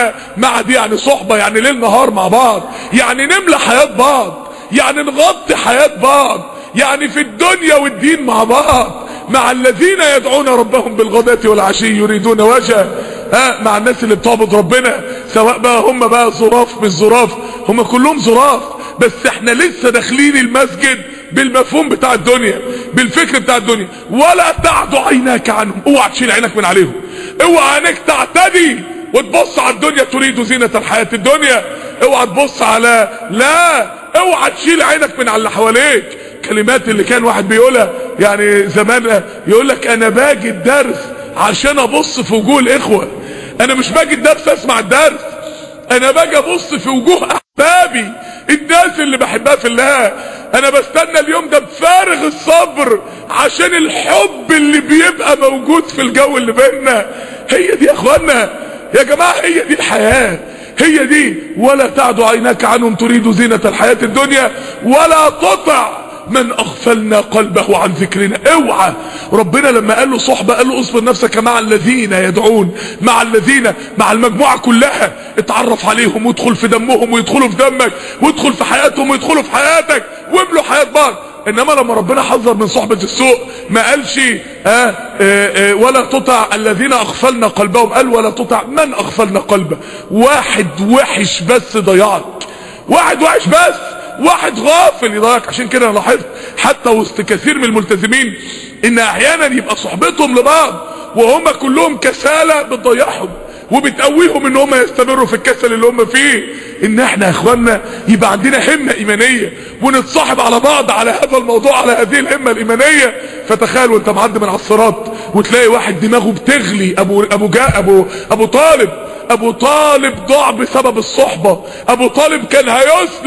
مع دي يعني صحبه، يعني ليل نهار مع بعض، يعني نملى حياه بعض، يعني نغطي حياه بعض، يعني في الدنيا والدين مع بعض. مع الذين يدعون ربهم بالغداة والعشي يريدون وجهه، ها مع الناس اللي بتعبد ربنا، سواء بقى هم بقى ظراف مش ظراف، هم كلهم ظراف، بس احنا لسه داخلين المسجد بالمفهوم بتاع الدنيا، بالفكر بتاع الدنيا. ولا تعد عيناك عنهم، اوعى تشيل عينك من عليهم، اوعى عينك تعتدي وتبص على الدنيا تريد زينة الحياة الدنيا، اوعى تبص على، لا اوعى تشيل عينك من على اللي حواليك. كلمات اللي كان واحد بيقولها يعني زمان، يقول لك انا باجي الدرس عشان ابص في وجوه الاخوة، انا مش باجي الدرس اسمع الدرس، انا باجي ابص في وجوه احبابي، الناس اللي بحبها في الله. انا بستنى اليوم ده بفارغ الصبر عشان الحب اللي بيبقى موجود في الجو اللي بيننا. هي دي يا اخوانا يا جماعة، هي دي الحياة، هي دي. ولا تعد عيناك عنهم تريد زينة الحياة الدنيا ولا تطع من اغفلنا قلبه عن ذكرنا. اوعى. ربنا لما قال له صحبة قال له اصبر نفسك مع الذين يدعون، مع الذين، مع المجموعة كلها، اتعرف عليهم وادخل في دمهم ويدخلوا في دمك، وادخل في حياتهم ويدخلوا في حياتك، وابلوا حياة بعض. انما لما ربنا حذر من صحبة السوء ما قالش آه آه آه ولا تطع الذين اغفلنا قلبهم، قال ولا تطع من اغفلنا قلبه. واحد وحش بس ضيعك، واحد وحش بس، واحد غافل يضيعك. عشان كده انا لاحظت حتى وسط كثير من الملتزمين ان احيانا يبقى صحبتهم لبعض وهم كلهم كسالى بتضيعهم وبتقويهم ان هم يستمروا في الكسل اللي هم فيه. ان احنا يا اخوانا يبقى عندنا همة ايمانية ونتصاحب على بعض على هذا الموضوع، على هذه الهمة الايمانية. فتخيل وانت معدي من على الصراط وتلاقي واحد دماغه بتغلي، ابو ابو جاء ابو ابو طالب ابو طالب ضاع بسبب الصحبة. ابو طالب كان هيسلم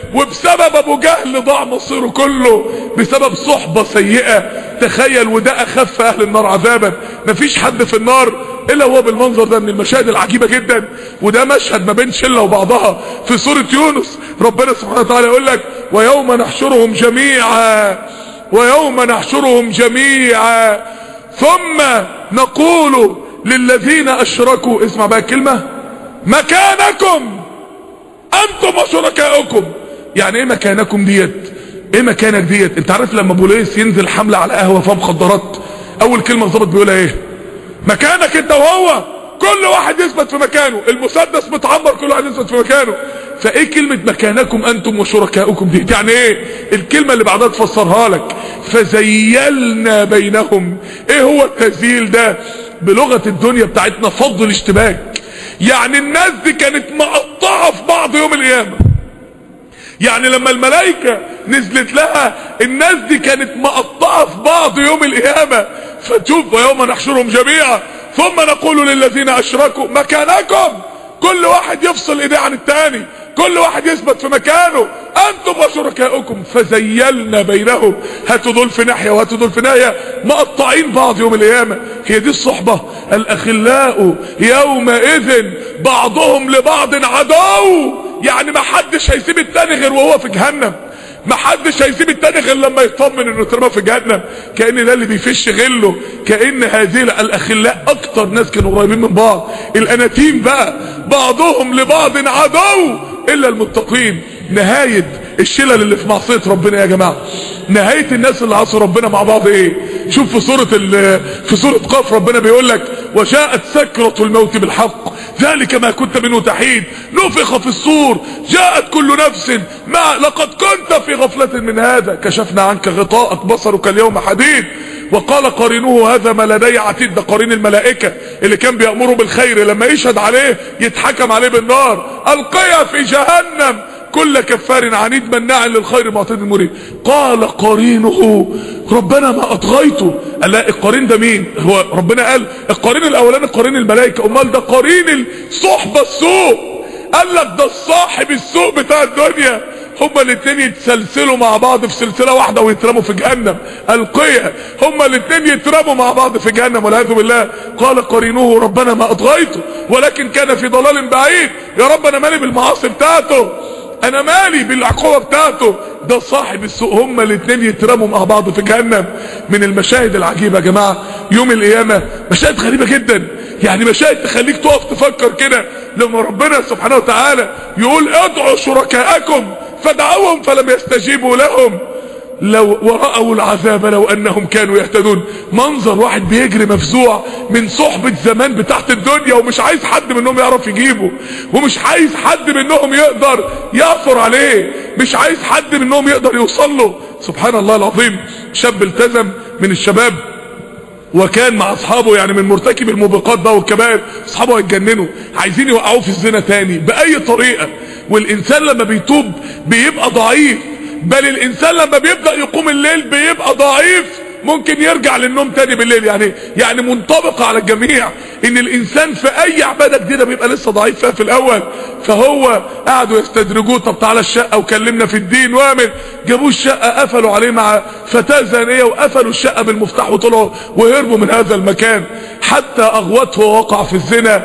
وبسبب ابو جهل ضاع مصيره كله بسبب صحبة سيئة. تخيل، وده اخف اهل النار عذابا. مفيش حد في النار الا هو بالمنظر ده من المشاهد العجيبة جدا. وده مشهد ما بين شلة وبعضها في سورة يونس. ربنا سبحانه وتعالى يقول لك ويوم نحشرهم جميعا ويوم نحشرهم جميعا ثم نقول للذين اشركوا، اسمع بقى الكلمة، مكانكم انتم وشركائكم. يعني ايه مكانكم ديت؟ ايه مكانك ديت؟ انت عارف لما بوليس ينزل حملة على قهوة فيها مخدرات، اول كلمة الضابط بيقولها ايه؟ مكانك انت وهو، كل واحد يثبت في مكانه. المسدس متعمر، كل واحد يثبت في مكانه. فايه كلمة مكانكم انتم وشركائكم دي؟ يعني ايه؟ الكلمة اللي بعدها تفسرها لك، فزيلنا بينهم. ايه هو التزييل ده؟ بلغة الدنيا بتاعتنا فض الاشتباك. يعني الناس دي كانت مقطعة في بعض يوم القيامة. يعني لما الملائكة نزلت لها الناس دي كانت مقطعة في بعض يوم القيامة. فتشوف ويوم نحشرهم جميعا ثم نقول للذين اشركوا مكانكم، كل واحد يفصل ايديه عن التاني، كل واحد يثبت في مكانه، انتم وشركائكم فزيلنا بينهم. هاتوا دول في ناحية وهاتوا دول في ناحية، مقطعين بعض يوم القيامة. هي دي الصحبة. الاخلاء يومئذ بعضهم لبعض عدو. يعني ما حدش هيسيب التاني غير وهو في جهنم. ما حدش هيسيب التاني غير لما يطمن انه ترمى في جهنم. كأن ده اللي بيفش غله. كأن هذه الاخلاء اكتر ناس كانوا قريبين من بعض. الاناتيم بقى بعضهم لبعض عدو الا المتقين. نهاية الشلل اللي في معصية ربنا يا جماعة، نهاية الناس اللي عصوا ربنا مع بعض ايه؟ شوف في سورة في سورة قاف ربنا بيقول لك وجاءت سكرة الموت بالحق ذلك ما كنت منه تحيد نفخ في الصور جاءت كل نفس ما لقد كنت في غفلة من هذا كشفنا عنك غطاءك بصرك اليوم حديد. وقال قرينه هذا ما لدي عتيد. ده قرين الملائكة اللي كان بيأمره بالخير، لما يشهد عليه يتحكم عليه بالنار. القيا في جهنم كل كفار عنيد مناع للخير معتد مريب. قال قرينه ربنا ما اطغيته. قال لا، القرين ده مين؟ هو ربنا قال القرين الاولاني قرين الملائكة، امال ده قرين الصحبة السوء. قال لك ده الصاحب السوء بتاع الدنيا. هما الاثنين يتسلسلوا مع بعض في سلسلة واحدة ويترموا في جهنم. القيا هما الاثنين يترموا مع بعض في جهنم والعياذ بالله. قال قرينه ربنا ما اطغيته ولكن كان في ضلال بعيد. يا رب انا مالي بالمعاصي بتاعته، انا مالي بالعقوبة بتاعته. ده صاحب السوء. هما الاثنين يترموا مع بعض في جهنم. من المشاهد العجيبة يا جماعة يوم القيامة، مشاهد غريبة جدا. يعني مشاهد تخليك تقف تفكر كده. لما ربنا سبحانه وتعالى يقول ادعوا شركاءكم فدعوهم فلم يستجيبوا لهم لو ورأوا العذاب لو انهم كانوا يهتدون. منظر واحد بيجري مفزوع من صحبة زمان بتاعت الدنيا ومش عايز حد منهم يعرف يجيبه، ومش عايز حد منهم يقدر يعثر عليه، مش عايز حد منهم يقدر يوصل له. سبحان الله العظيم. شاب التزم من الشباب وكان مع اصحابه، يعني من مرتكب الموبقات بقى والكبائر، اصحابه هيتجننوا عايزين يوقعوه في الزنا تاني باي طريقة. والانسان لما بيتوب بيبقى ضعيف، بل الانسان لما بيبدأ يقوم الليل بيبقى ضعيف، ممكن يرجع للنوم تاني بالليل. يعني يعني منطبقة على الجميع ان الانسان في اي عبادة جديدة بيبقى لسه ضعيف فيها في الاول. فهو قعدوا يستدرجوه، طب تعالى الشقة وكلمنا في الدين وامن. جابوه الشقة قفلوا عليه مع فتاة زانية وقفلوا الشقة بالمفتاح وطلعوا وهربوا من هذا المكان حتى اغوته ووقع في الزنا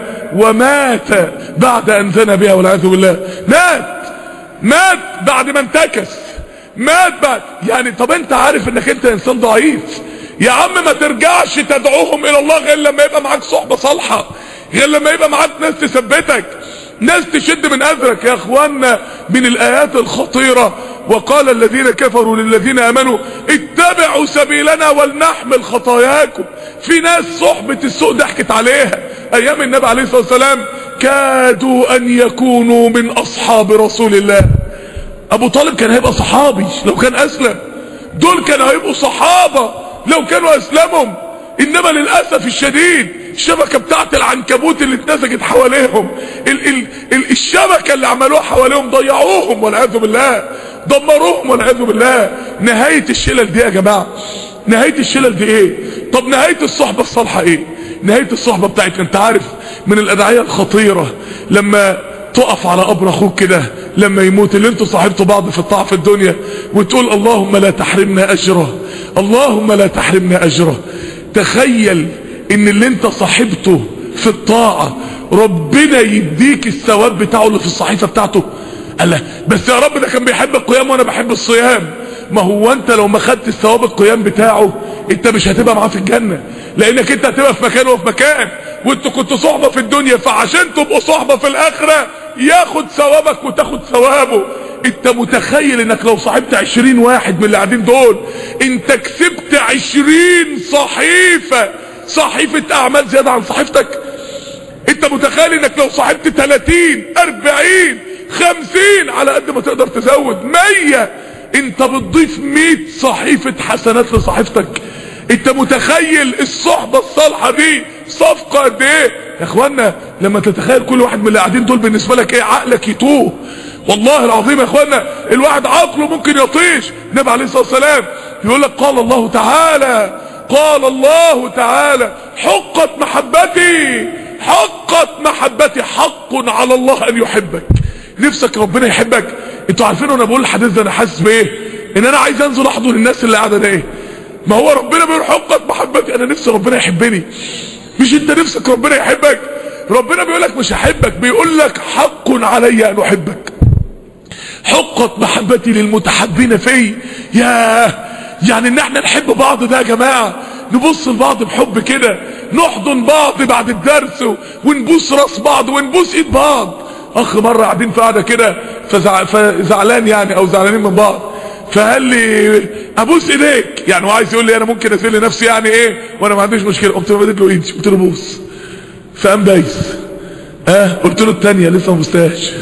ومات بعد ان زنى بها والعياذ بالله. مات مات بعد ما انتكس، مات بعد. يعني طب انت عارف انك انت انسان ضعيف، يا عم ما ترجعش تدعوهم الى الله غير لما يبقى معاك صحبة صالحة، غير لما يبقى معاك ناس تثبتك، ناس تشد من اذرك. يا اخوانا من الايات الخطيرة وقال الذين كفروا للذين امنوا اتبعوا سبيلنا ولنحمل خطاياكم. في ناس صحبة السوء ضحكت عليها ايام النبي عليه الصلاة والسلام، كادوا ان يكونوا من اصحاب رسول الله. ابو طالب كان هيبقى صحابي لو كان اسلم، دول كانوا هيبقوا صحابة لو كانوا اسلمهم. انما للأسف الشديد الشبكة بتاعت العنكبوت اللي اتنسجت حواليهم، ال ال ال الشبكة اللي عملوها حواليهم ضيعوهم والعياذ بالله، دمروهم والعياذ بالله. نهاية الشلل دي يا جماعة، نهاية الشلل دي ايه؟ طب نهاية الصحبة الصالحة ايه؟ نهاية الصحبة بتاعتنا، انت عارف من الادعية الخطيرة لما تقف على قبر اخوك كده لما يموت اللي انتوا صاحبتوا بعض في الطاعة في الدنيا، وتقول اللهم لا تحرمنا اجره، اللهم لا تحرمنا اجره. تخيل ان اللي انت صاحبته في الطاعة ربنا يديك الثواب بتاعه اللي في الصحيفة بتاعته. قال بس يا رب ده كان بيحب القيام وانا بحب الصيام. ما هو انت لو ما خدت الثواب القيام بتاعه انت مش هتبقى معاه في الجنة، لانك انت هتبقى في مكان وفي مكان، وانتوا كنتوا صحبة في الدنيا، فعشان تبقوا صحبة في الاخرة ياخد ثوابك وتاخد ثوابه. انت متخيل انك لو صاحبت عشرين واحد من اللي قاعدين دول انت كسبت عشرين صحيفة، صحيفة اعمال زيادة عن صحيفتك؟ انت متخيل انك لو صاحبت تلاتين اربعين خمسين على قد ما تقدر تزود مية انت بتضيف مية صحيفة حسنات لصحيفتك؟ انت متخيل الصحبة الصالحة دي صفقة قد ايه يا اخوانا؟ لما تتخيل كل واحد من اللي قاعدين دول بالنسبة لك ايه، عقلك يتوه والله العظيم يا اخوانا. الواحد عقله ممكن يطيش. النبي عليه الصلاة والسلام يقول لك قال الله تعالى، قال الله تعالى حقت محبتي، حقت محبتي، حق على الله ان يحبك. نفسك ربنا يحبك؟ انتوا عارفين وانا بقول الحديث ده انا حاسس بايه؟ ان انا عايز انزل احضر الناس اللي قاعده ده. ايه ما هو ربنا بيقول حقت محبتي، انا نفسي ربنا يحبني، مش انت نفسك ربنا يحبك؟ ربنا بيقول لك مش هحبك، بيقول لك حق علي ان احبك. حقت محبتي للمتحبين في. يا يعني ان احنا نحب بعض ده يا جماعه، نبص لبعض بحب كده، نحضن بعض بعد الدرس ونبوس راس بعض ونبوس ايد بعض. اخ مره قاعدين في قعده كده فزع... فزعلان يعني او زعلانين من بعض، فقال لي ابوس ايديك، يعني هو عايز يقول لي انا ممكن اسيب لنفسي يعني ايه وانا ما عنديش مشكله. قمت مدد له ايدي قلت له بوس، فقام بايس. اه قلت له الثانيه لسه ما بوستهاش.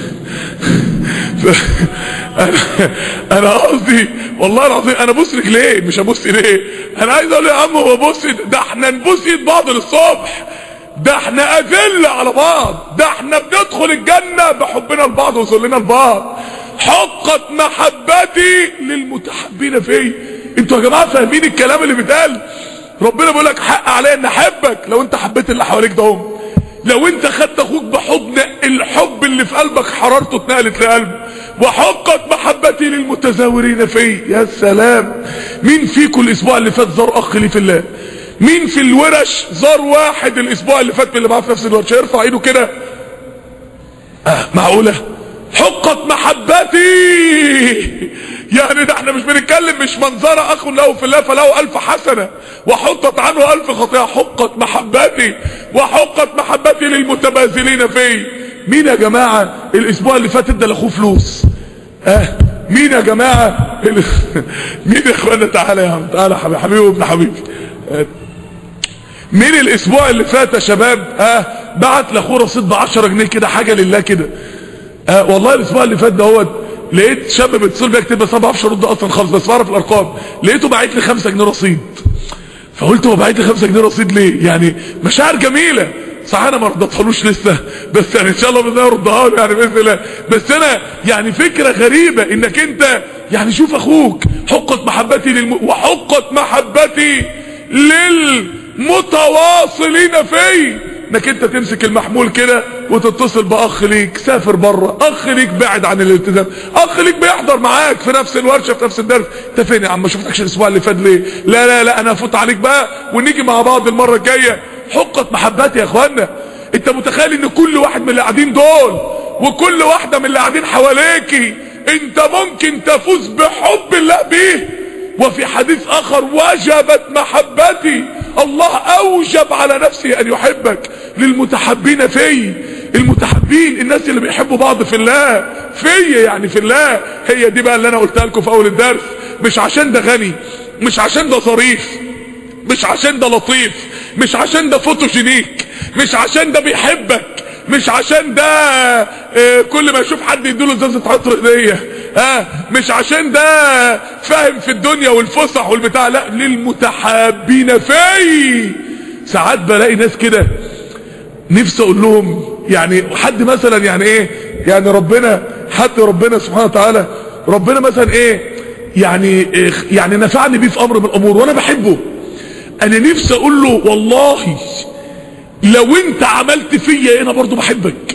انا قصدي والله العظيم انا بوس رجليه مش ابوس ايديه. انا عايز اقول يا عم هو بوس، ده احنا نبوس ايد بعض للصبح، ده احنا اذله على بعض، ده احنا بندخل الجنه بحبنا لبعض وذلنا لبعض. حقت محبتي للمتحبين فيه. انتوا يا جماعه فاهمين الكلام اللي بيتقال؟ ربنا بيقول لك حق عليا ان احبك لو انت حبيت اللي حواليك ده، لو انت خدت اخوك بحضن الحب اللي في قلبك حرارته اتنقلت لقلبه. وحقت محبتي للمتزاورين فيه. يا سلام، مين فيكم الاسبوع اللي فات زار اخ لي في الله؟ مين في الورش زار واحد الاسبوع اللي فات من اللي معاه في نفس الورشه؟ يرفع ايده كده. اه معقوله؟ حقت محبتي يعني ده احنا مش بنتكلم مش منظره اخ له في الله فله الف حسنه وحطت عنه الف خطيئه. حقت محبتي وحقت محبتي للمتبازلين فيه. مين يا جماعه الاسبوع اللي فات ادى لاخوه فلوس؟ اه مين يا جماعه؟ مين يا اخوانا؟ تعالى يا عم تعالى يا حبيبي وابن حبيبي. اه. مين الاسبوع اللي فات يا شباب اه بعت لاخوه رصيد ب عشرة جنيه كده حاجه لله كده؟ اه والله الاسبوع اللي فات دهوت لقيت شاب بيتصل بيا كتير بس انا ما بعرفش ارد اصلا خالص بس بعرف الارقام. لقيته باعت لي خمسة جنيه رصيد، فقلت هو باعت لي خمسة جنيه رصيد ليه؟ يعني مشاعر جميله صح. انا ما ردتهالوش لسه بس يعني ان شاء الله باذن الله اردها له يعني باذن الله. بس انا يعني فكره غريبه انك انت يعني شوف اخوك. حقت محبتي للم... وحقت محبتي للمتواصلين فيه. انك انت تمسك المحمول كده وتتصل باخ ليك سافر بره، اخ ليك بعد عن الالتزام، اخ ليك بيحضر معاك في نفس الورشه في نفس الدرس. انت فين يا عم؟ ما شفتكش الاسبوع اللي فات ليه؟ لا لا لا انا هفوت عليك بقى ونيجي مع بعض المره الجايه. حقت محبتي يا اخوانا. انت متخيل ان كل واحد من اللي قاعدين دول وكل واحده من اللي قاعدين حواليكي انت ممكن تفوز بحب الله بيه؟ وفي حديث اخر وجبت محبتي، الله اوجب على نفسه ان يحبك للمتحبين فيه. المتحبين الناس اللي بيحبوا بعض في الله، فيا يعني في الله. هي دي بقى اللي انا قلتها لكم في اول الدرس. مش عشان ده غني، مش عشان ده ظريف، مش عشان ده لطيف، مش عشان ده فوتوجينيك، مش عشان ده بيحبك، مش عشان ده اه كل ما يشوف حد يديله ازازه عطر هديه، اه مش عشان ده فاهم في الدنيا والفسح والبتاع، لا للمتحابين فيه. ساعات بلاقي ناس كده نفسي اقول لهم يعني حد مثلا يعني ايه يعني ربنا حد ربنا سبحانه وتعالى ربنا مثلا ايه يعني إيه يعني نفعني بيه في امر من الامور وانا بحبه. انا نفسي اقول له والله لو انت عملت فيا انا برضو بحبك،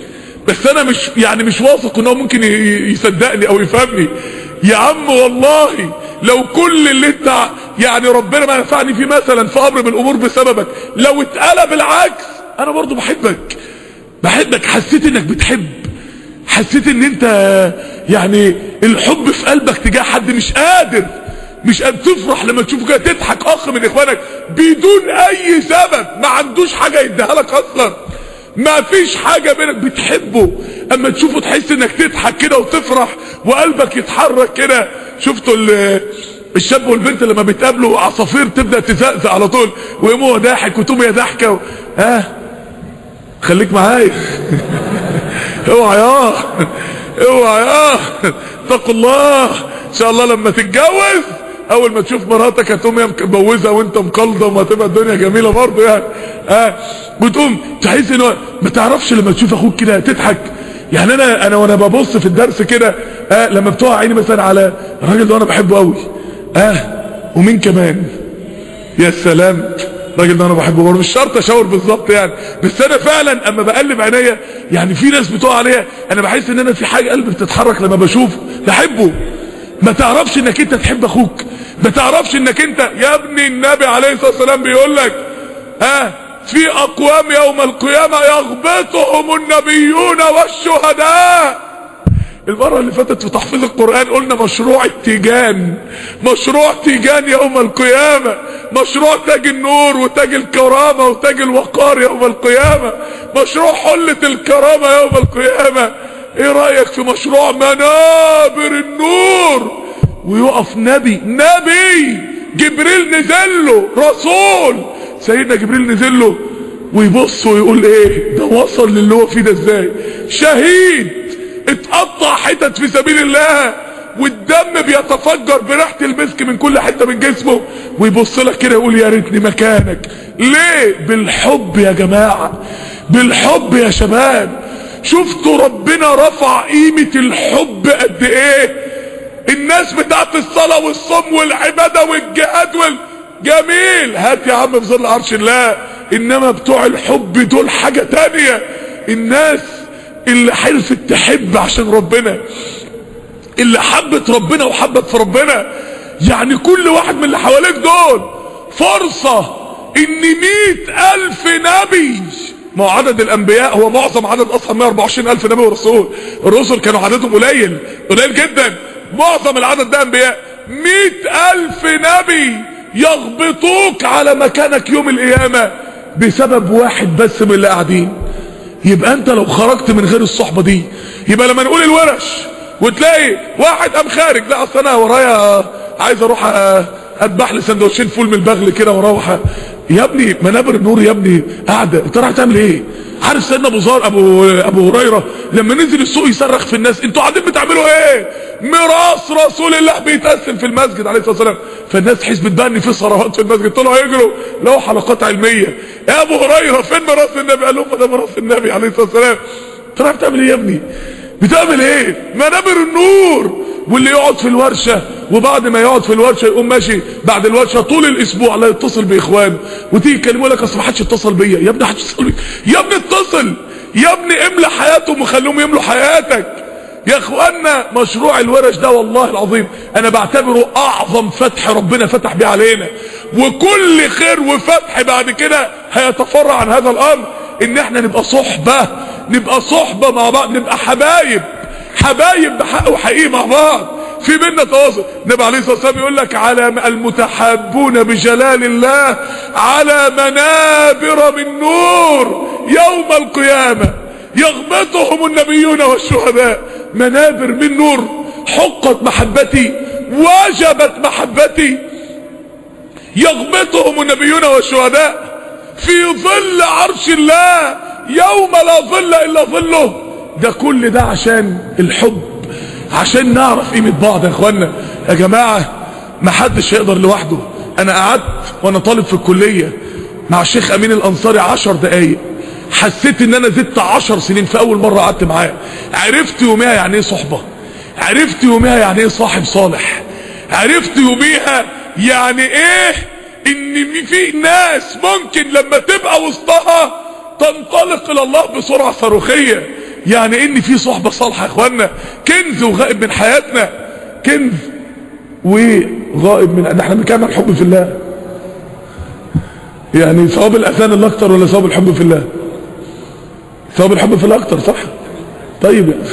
بس انا مش يعني مش واثق انه ممكن يصدقني او يفهمني. يا عم والله لو كل اللي انت يعني ربنا ما نفعني فيه مثلا في امر من الامور بسببك لو اتقلب العكس انا برضو بحبك بحبك حسيت انك بتحب، حسيت ان انت يعني الحب في قلبك تجاه حد مش قادر مش قادر تفرح لما تشوفه كده، تضحك اخ من اخوانك بدون اي سبب ما عندوش حاجه يديها لك اصلا، ما فيش حاجه بينك، بتحبه اما تشوفه تحس انك تضحك كده وتفرح وقلبك يتحرك كده. شفتوا الشاب والبنت لما بيتقابلوا عصافير تبدا تزقزق على طول ويقوم هو ضاحك وتقوم هي ضاحكه و... ها خليك معايا اوعى يا اوعى يا اتقوا الله. ان شاء الله لما تتجوز اول ما تشوف مراتك هتقوم هي متجوزه وانت مقلضم وهتبقى الدنيا جميله برضه يعني. اه بتقوم تحس ان ما تعرفش لما تشوف اخوك كده تضحك. يعني انا انا وانا ببص في الدرس كده اه لما بتقع عيني مثلا على الراجل ده انا بحبه قوي اه ومين كمان يا سلام الراجل ده انا بحبه برضه، مش شرط اشاور بالظبط يعني، بس انا فعلا اما بقلب عينيا يعني في ناس بتقع عليها انا بحس ان انا في حاجه قلبي بتتحرك لما بشوفه بحبه. ما تعرفش انك انت تحب اخوك، ما تعرفش انك انت يا ابني النبي عليه الصلاه والسلام بيقول لك ها في اقوام يوم القيامه يغبطهم النبيون والشهداء. المره اللي فاتت في تحفيظ القران قلنا مشروع التيجان، مشروع تيجان يوم القيامه، مشروع تاج النور وتاج الكرامه وتاج الوقار يوم القيامه، مشروع حله الكرامه يوم القيامه. ايه رايك في مشروع منابر النور ويقف نبي نبي جبريل نزل له رسول سيدنا جبريل نزل له ويبص ويقول ايه ده وصل للي هو فيه ده ازاي؟ شهيد اتقطع حتت في سبيل الله والدم بيتفجر بريحه المسك من كل حته من جسمه ويبص لك كده يقول يا ريتني مكانك. ليه؟ بالحب يا جماعه، بالحب يا شباب. شفتوا ربنا رفع قيمة الحب قد ايه؟ الناس بتاعت الصلاة والصوم والعبادة والجهاد والجميل هات يا عم في ظل عرش الله، انما بتوع الحب دول حاجة تانية. الناس اللي حرفت تحب عشان ربنا، اللي حبت ربنا وحبت في ربنا، يعني كل واحد من اللي حواليك دول فرصة ان مئة الف نبي، ما هو عدد الانبياء هو معظم عدد اصلا مئة واربعة وعشرين الف نبي ورسول، الرسل كانوا عددهم قليل قليل جدا، معظم العدد ده انبياء. مئة الف نبي يغبطوك على مكانك يوم القيامة بسبب واحد بس من اللي قاعدين. يبقى انت لو خرجت من غير الصحبة دي، يبقى لما نقول الورش وتلاقي واحد قام خارج لا اصل انا ورايا عايز اروح اذبح لي سندوتشين فول من البغل كده واروح، يا ابني منابر النور يا ابني قاعده، انت رايح تعمل ايه؟ عارف سيدنا ابو زار ابو ابو هريره لما نزل السوق يصرخ في الناس انتوا قاعدين بتعملوا ايه؟ ميراث رسول الله بيتقسم في المسجد عليه الصلاه والسلام. فالناس حسبت بقى ان في ثروات في المسجد، طلعوا يجروا لقوا حلقات علميه. يا ابو هريره فين ميراث النبي؟ قال لهم ده ميراث النبي عليه الصلاه والسلام. انت رايح بتعمل ايه يا ابني؟ بتعمل ايه؟ منابر النور. واللي يقعد في الورشه وبعد ما يقعد في الورشه يقوم ماشي بعد الورشه طول الاسبوع لا يتصل باخوانه، وتيجي تكلمه لك اصل ما حدش اتصل بيا. يا ابني حدش اتصل بيا، يا ابني اتصل، يا ابني املى حياتهم وخليهم يملوا حياتك. يا اخوانا مشروع الورش ده والله العظيم انا بعتبره اعظم فتح ربنا فتح بيه علينا، وكل خير وفتح بعد كده هيتفرع عن هذا الامر، ان احنا نبقى صحبه، نبقى صحبه مع بعض، نبقى حبايب حبايب بحق وحقيقي مع بعض، في بيننا تواصل. النبي عليه الصلاه والسلام يقول لك على المتحابون بجلال الله على منابر من نور يوم القيامه يغبطهم النبيون والشهداء. منابر من نور، حقت محبتي وجبت محبتي، يغبطهم النبيون والشهداء في ظل عرش الله يوم لا ظل الا ظله. ده كل ده عشان الحب، عشان نعرف قيمة بعض. يا اخوانا يا جماعة ما حدش يقدر لوحده. انا قعدت وانا طالب في الكلية مع الشيخ امين الانصاري عشر دقايق، حسيت ان انا زدت عشر سنين في اول مرة قعدت معاه. عرفت يوميها يعني ايه صحبة، عرفت يوميها يعني ايه صاحب صالح، عرفت يوميها يعني ايه ان في ناس ممكن لما تبقى وسطها تنطلق الى الله بسرعة صاروخية. يعني ان في صحبة صالحة يا اخوانا كنز وغائب من حياتنا، كنز وغائب من، احنا بنتكلم عن الحب في الله، يعني ثواب الاذان اللي اكتر ولا ثواب الحب في الله؟ ثواب الحب في الله اكتر، صح؟ طيب يعني.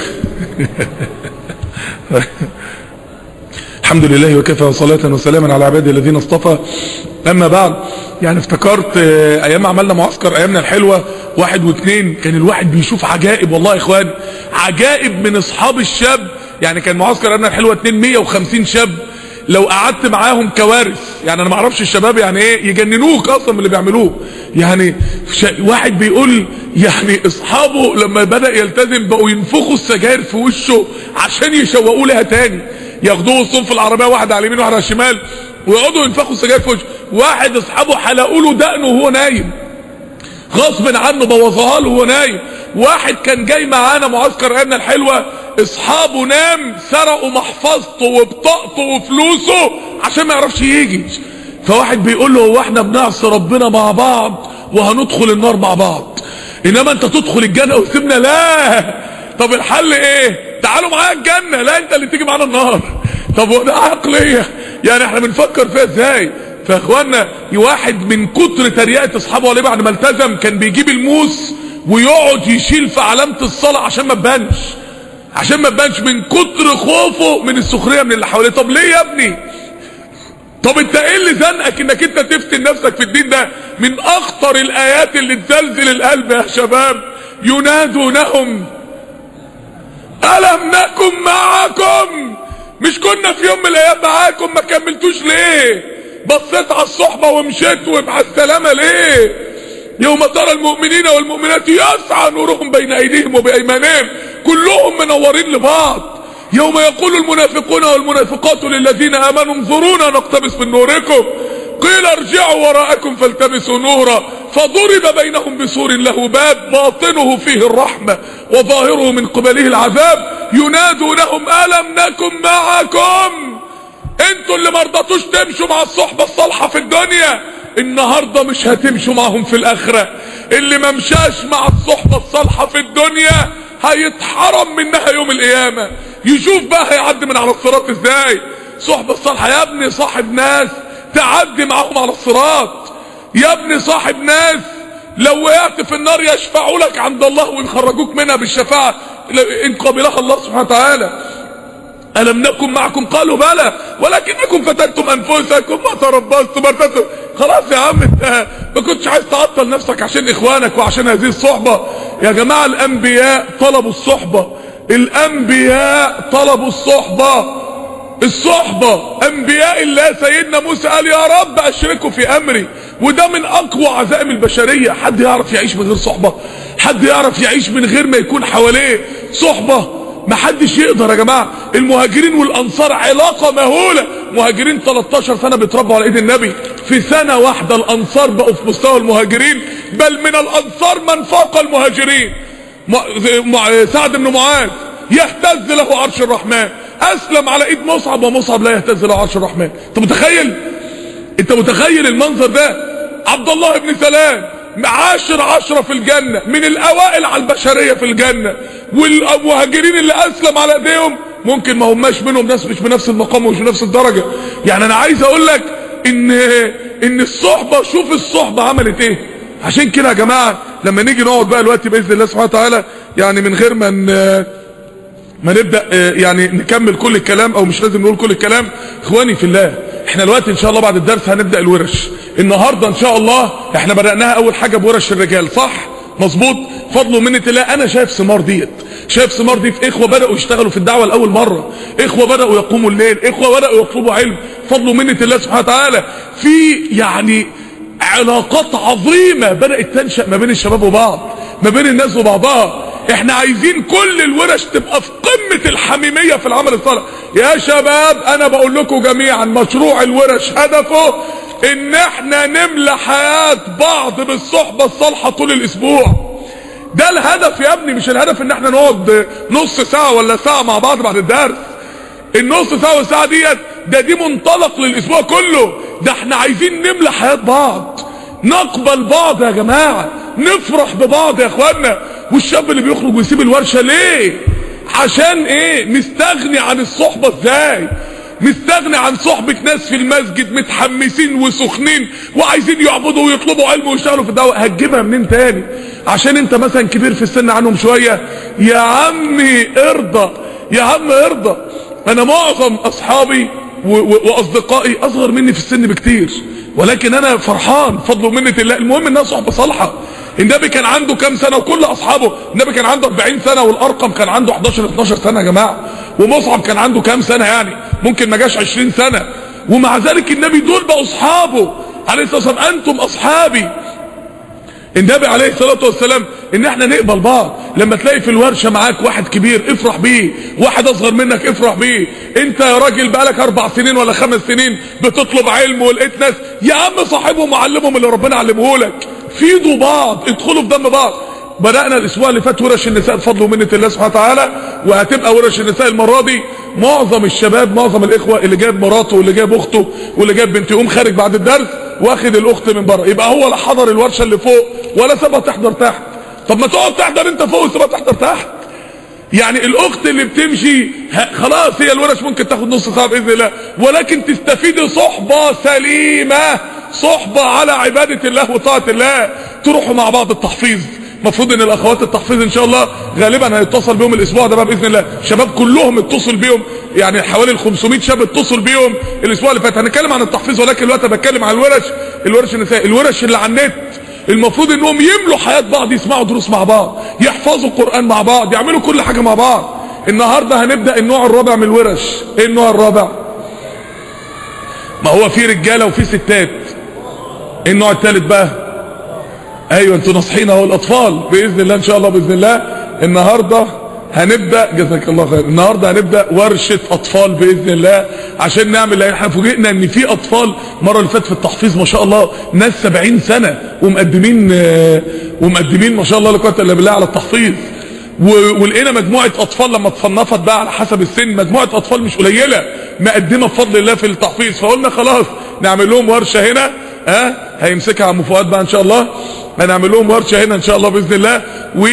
الحمد لله وكفى وصلاة وسلاما على عباده الذين اصطفى. اما بعد، يعني افتكرت ايام عملنا معسكر ايامنا الحلوة واحد واثنين، كان الواحد بيشوف عجائب والله يا اخوان، عجائب من اصحاب الشاب. يعني كان معسكر ايامنا الحلوة اتنين مية وخمسين شاب، لو قعدت معاهم كوارث، يعني انا ما اعرفش الشباب يعني ايه، يجننوك اصلا من اللي بيعملوه. يعني واحد بيقول يعني اصحابه لما بدأ يلتزم بقوا ينفخوا السجاير في وشه عشان يشوقوا لها تاني، ياخدوه الصنف في العربيه، واحد على اليمين وواحد على الشمال، ويقعدوا ينفخوا السجاير في وشه. واحد اصحابه حلقوا له دقنه وهو نايم غصب عنه، بوظها له وهو نايم. واحد كان جاي معانا معسكر ايامنا الحلوه، اصحابه نام سرقوا محفظته وبطاقته وفلوسه عشان ما يعرفش يجي. فواحد بيقول له هو احنا بنعصي ربنا مع بعض وهندخل النار مع بعض، انما انت تدخل الجنه وتسيبنا؟ لا. طب الحل ايه؟ تعالوا معايا الجنه. لا، انت اللي تيجي معانا النار. طب وده عقليه؟ يعني احنا بنفكر فيها ازاي؟ فاخوانا واحد من كتر تريقه اصحابه عليه بعد ما التزم كان بيجيب الموس ويقعد يشيل في علامه الصلاه عشان ما تبانش، عشان ما تبانش من كتر خوفه من السخريه من اللي حواليه. طب ليه يا ابني؟ طب انت ايه اللي زنقك انك انت تفتن نفسك في الدين ده؟ من اخطر الايات اللي تزلزل القلب يا شباب، ينادونهم ألم نكن معكم؟ مش كنا في يوم من الايام معاكم؟ ما كملتوش ليه؟ بصيت على الصحبة ومشيت ومع السلامة ليه؟ يوم ترى المؤمنين والمؤمنات يسعى نورهم بين ايديهم وبايمانهم، كلهم منورين لبعض. يوم يقول المنافقون والمنافقات للذين امنوا انظرونا نقتبس من نوركم، قيل ارجعوا وراءكم فالتمسوا نورا فضرب بينهم بسور له باب باطنه فيه الرحمة وظاهره من قبله العذاب ينادونهم ألم نكن معكم؟ انتوا اللي مرضتوش تمشوا مع الصحبة الصالحة في الدنيا، النهاردة مش هتمشوا معهم في الآخرة. اللي ما مشاش مع الصحبة الصالحة في الدنيا هيتحرم منها يوم القيامة. يشوف بقى هيعدي من على الصراط ازاي. صحبة الصالحة يا ابني صاحب ناس تعدي معهم على الصراط، يا ابني صاحب ناس لو وقعت في النار يشفعوا لك عند الله ويخرجوك منها بالشفاعة ان قبلها الله سبحانه وتعالى. ألم نكن معكم؟ قالوا بلى ولكنكم فتنتم أنفسكم وتربصتم وارتبتم. خلاص يا عم، انت ما كنتش عايز تعطل نفسك عشان إخوانك وعشان هذه الصحبة. يا جماعة الأنبياء طلبوا الصحبة، الأنبياء طلبوا الصحبة. الصحبة أنبياء الله سيدنا موسى قال يا رب أشركوا في أمري، وده من أقوى عزائم البشرية. حد يعرف يعيش من غير صحبة؟ حد يعرف يعيش من غير ما يكون حواليه صحبة؟ محدش يقدر يا جماعة. المهاجرين والأنصار علاقة مهولة، مهاجرين تلتاشر سنة بيتربوا على ايد النبي، في سنة واحدة الأنصار بقوا في مستوى المهاجرين، بل من الأنصار من فاق المهاجرين. سعد بن معاذ يهتز له عرش الرحمن، أسلم على ايد مصعب ومصعب لا يهتز له عرش الرحمن. انت متخيل؟ انت متخيل المنظر ده؟ عبد الله بن سلام عاشر عشرة في الجنة، من الأوائل على البشرية في الجنة، والمهاجرين اللي أسلم على ايديهم ممكن ما هماش منهم ناس مش بنفس المقام ومش بنفس الدرجة. يعني أنا عايز أقول لك إن إن الصحبة، شوف الصحبة عملت إيه. عشان كده يا جماعة لما نيجي نقعد بقى الوقت بإذن الله سبحانه وتعالى، يعني من غير ما ما نبدأ يعني نكمل كل الكلام او مش لازم نقول كل الكلام، اخواني في الله احنا الوقت ان شاء الله بعد الدرس هنبدأ الورش. النهاردة ان شاء الله احنا بدأناها اول حاجة بورش الرجال، صح؟ مظبوط. فضل ومنة الله. انا شايف ثمار ديت، شايف ثمار دي في اخوة بدأوا يشتغلوا في الدعوة لاول مرة، اخوة بدأوا يقوموا الليل، اخوة بدأوا يطلبوا علم. فضل ومنة الله سبحانه وتعالى. في يعني علاقات عظيمة بدأت تنشأ ما بين الشباب وبعض، ما بين الناس وبعضها. احنا عايزين كل الورش تبقى في قمة الحميمية في العمل الصالح. يا شباب انا بقول لكم جميعا مشروع الورش هدفه ان احنا نملى حياة بعض بالصحبة الصالحة طول الاسبوع. ده الهدف يا ابني، مش الهدف ان احنا نقعد نص ساعة ولا ساعة مع بعض بعد الدرس. النص ساعة والساعة ديت ده دي منطلق للاسبوع كله. ده احنا عايزين نملى حياة بعض، نقبل بعض يا جماعة، نفرح ببعض يا اخوانا. والشاب اللي بيخرج ويسيب الورشة ليه؟ عشان ايه؟ مستغني عن الصحبة ازاي؟ مستغني عن صحبة ناس في المسجد متحمسين وسخنين وعايزين يعبدوا ويطلبوا علم ويشتغلوا في الدعوة، هتجيبها منين تاني؟ عشان انت مثلا كبير في السن عنهم شوية؟ يا عمي ارضى، يا عم ارضى. انا معظم اصحابي واصدقائي اصغر مني في السن بكتير، ولكن انا فرحان فضل ومنة الله. المهم انها صحبة صالحة. النبي كان عنده كام سنة وكل اصحابه؟ النبي كان عنده أربعين سنة، والارقم كان عنده حداشر اتناشر سنة يا جماعة، ومصعب كان عنده كام سنة يعني؟ ممكن ما جاش عشرين سنة، ومع ذلك النبي دول بقوا اصحابه عليه الصلاة والسلام. انتم اصحابي. النبي عليه الصلاة والسلام ان احنا نقبل بعض. لما تلاقي في الورشة معاك واحد كبير افرح بيه، واحد اصغر منك افرح بيه. انت يا راجل بقالك اربع سنين ولا خمس سنين بتطلب علم ولقيت ناس، يا عم صاحبهم وعلمهم اللي ربنا علمه لك. فيدوا بعض، ادخلوا في دم بعض. بدأنا الاسبوع اللي فات ورش النساء بفضل ومنة الله سبحانه وتعالى، وهتبقى ورش النساء المرة دي. معظم الشباب، معظم الاخوة اللي جاب مراته واللي جاب اخته واللي جاب بنته يقوم خارج بعد الدرس واخد الاخت من بره، يبقى هو لا حضر الورشة اللي فوق ولا سابها تحضر تحت. طب ما تقعد تحضر انت فوق وسيبها تحضر تحت. يعني الاخت اللي بتمشي خلاص هي الورش ممكن تاخد نص ساعة باذن الله، ولكن تستفيد صحبة سليمة، صحبة على عبادة الله وطاعة الله. تروحوا مع بعض التحفيظ. مفروض ان الاخوات التحفيظ ان شاء الله غالبا هيتصل بيهم الاسبوع ده بقى باذن الله. شباب كلهم اتصل بيهم، يعني حوالي خمسمائة شاب اتصل بيهم الاسبوع اللي فات. هنتكلم عن التحفيظ، ولكن الوقت بتكلم عن الورش، الورش النساء، الورش اللي على النت. المفروض انهم يملوا حياة بعض، يسمعوا دروس مع بعض، يحفظوا القرآن مع بعض، يعملوا كل حاجة مع بعض. النهاردة هنبدأ النوع الرابع من الورش. ايه النوع الرابع؟ ما هو في رجالة وفي ستات. ايه النوع الثالث بقى؟ ايوه انتوا ناصحين اهو، الاطفال باذن الله ان شاء الله. باذن الله النهارده هنبدا، جزاك الله خير، النهارده هنبدا ورشه اطفال باذن الله عشان نعمل. احنا فوجئنا ان في اطفال المره اللي فاتت في التحفيظ ما شاء الله ناس سبعين سنه ومقدمين ومقدمين ما شاء الله لا قوه الا بالله على التحفيظ. ولقينا مجموعه اطفال لما اتصنفت بقى على حسب السن، مجموعه اطفال مش قليله مقدمه بفضل الله في التحفيظ. فقلنا خلاص نعمل لهم ورشه هنا، ها هيمسكها عم فؤاد بقى ان شاء الله. هنعمل لهم ورشه هنا ان شاء الله باذن الله،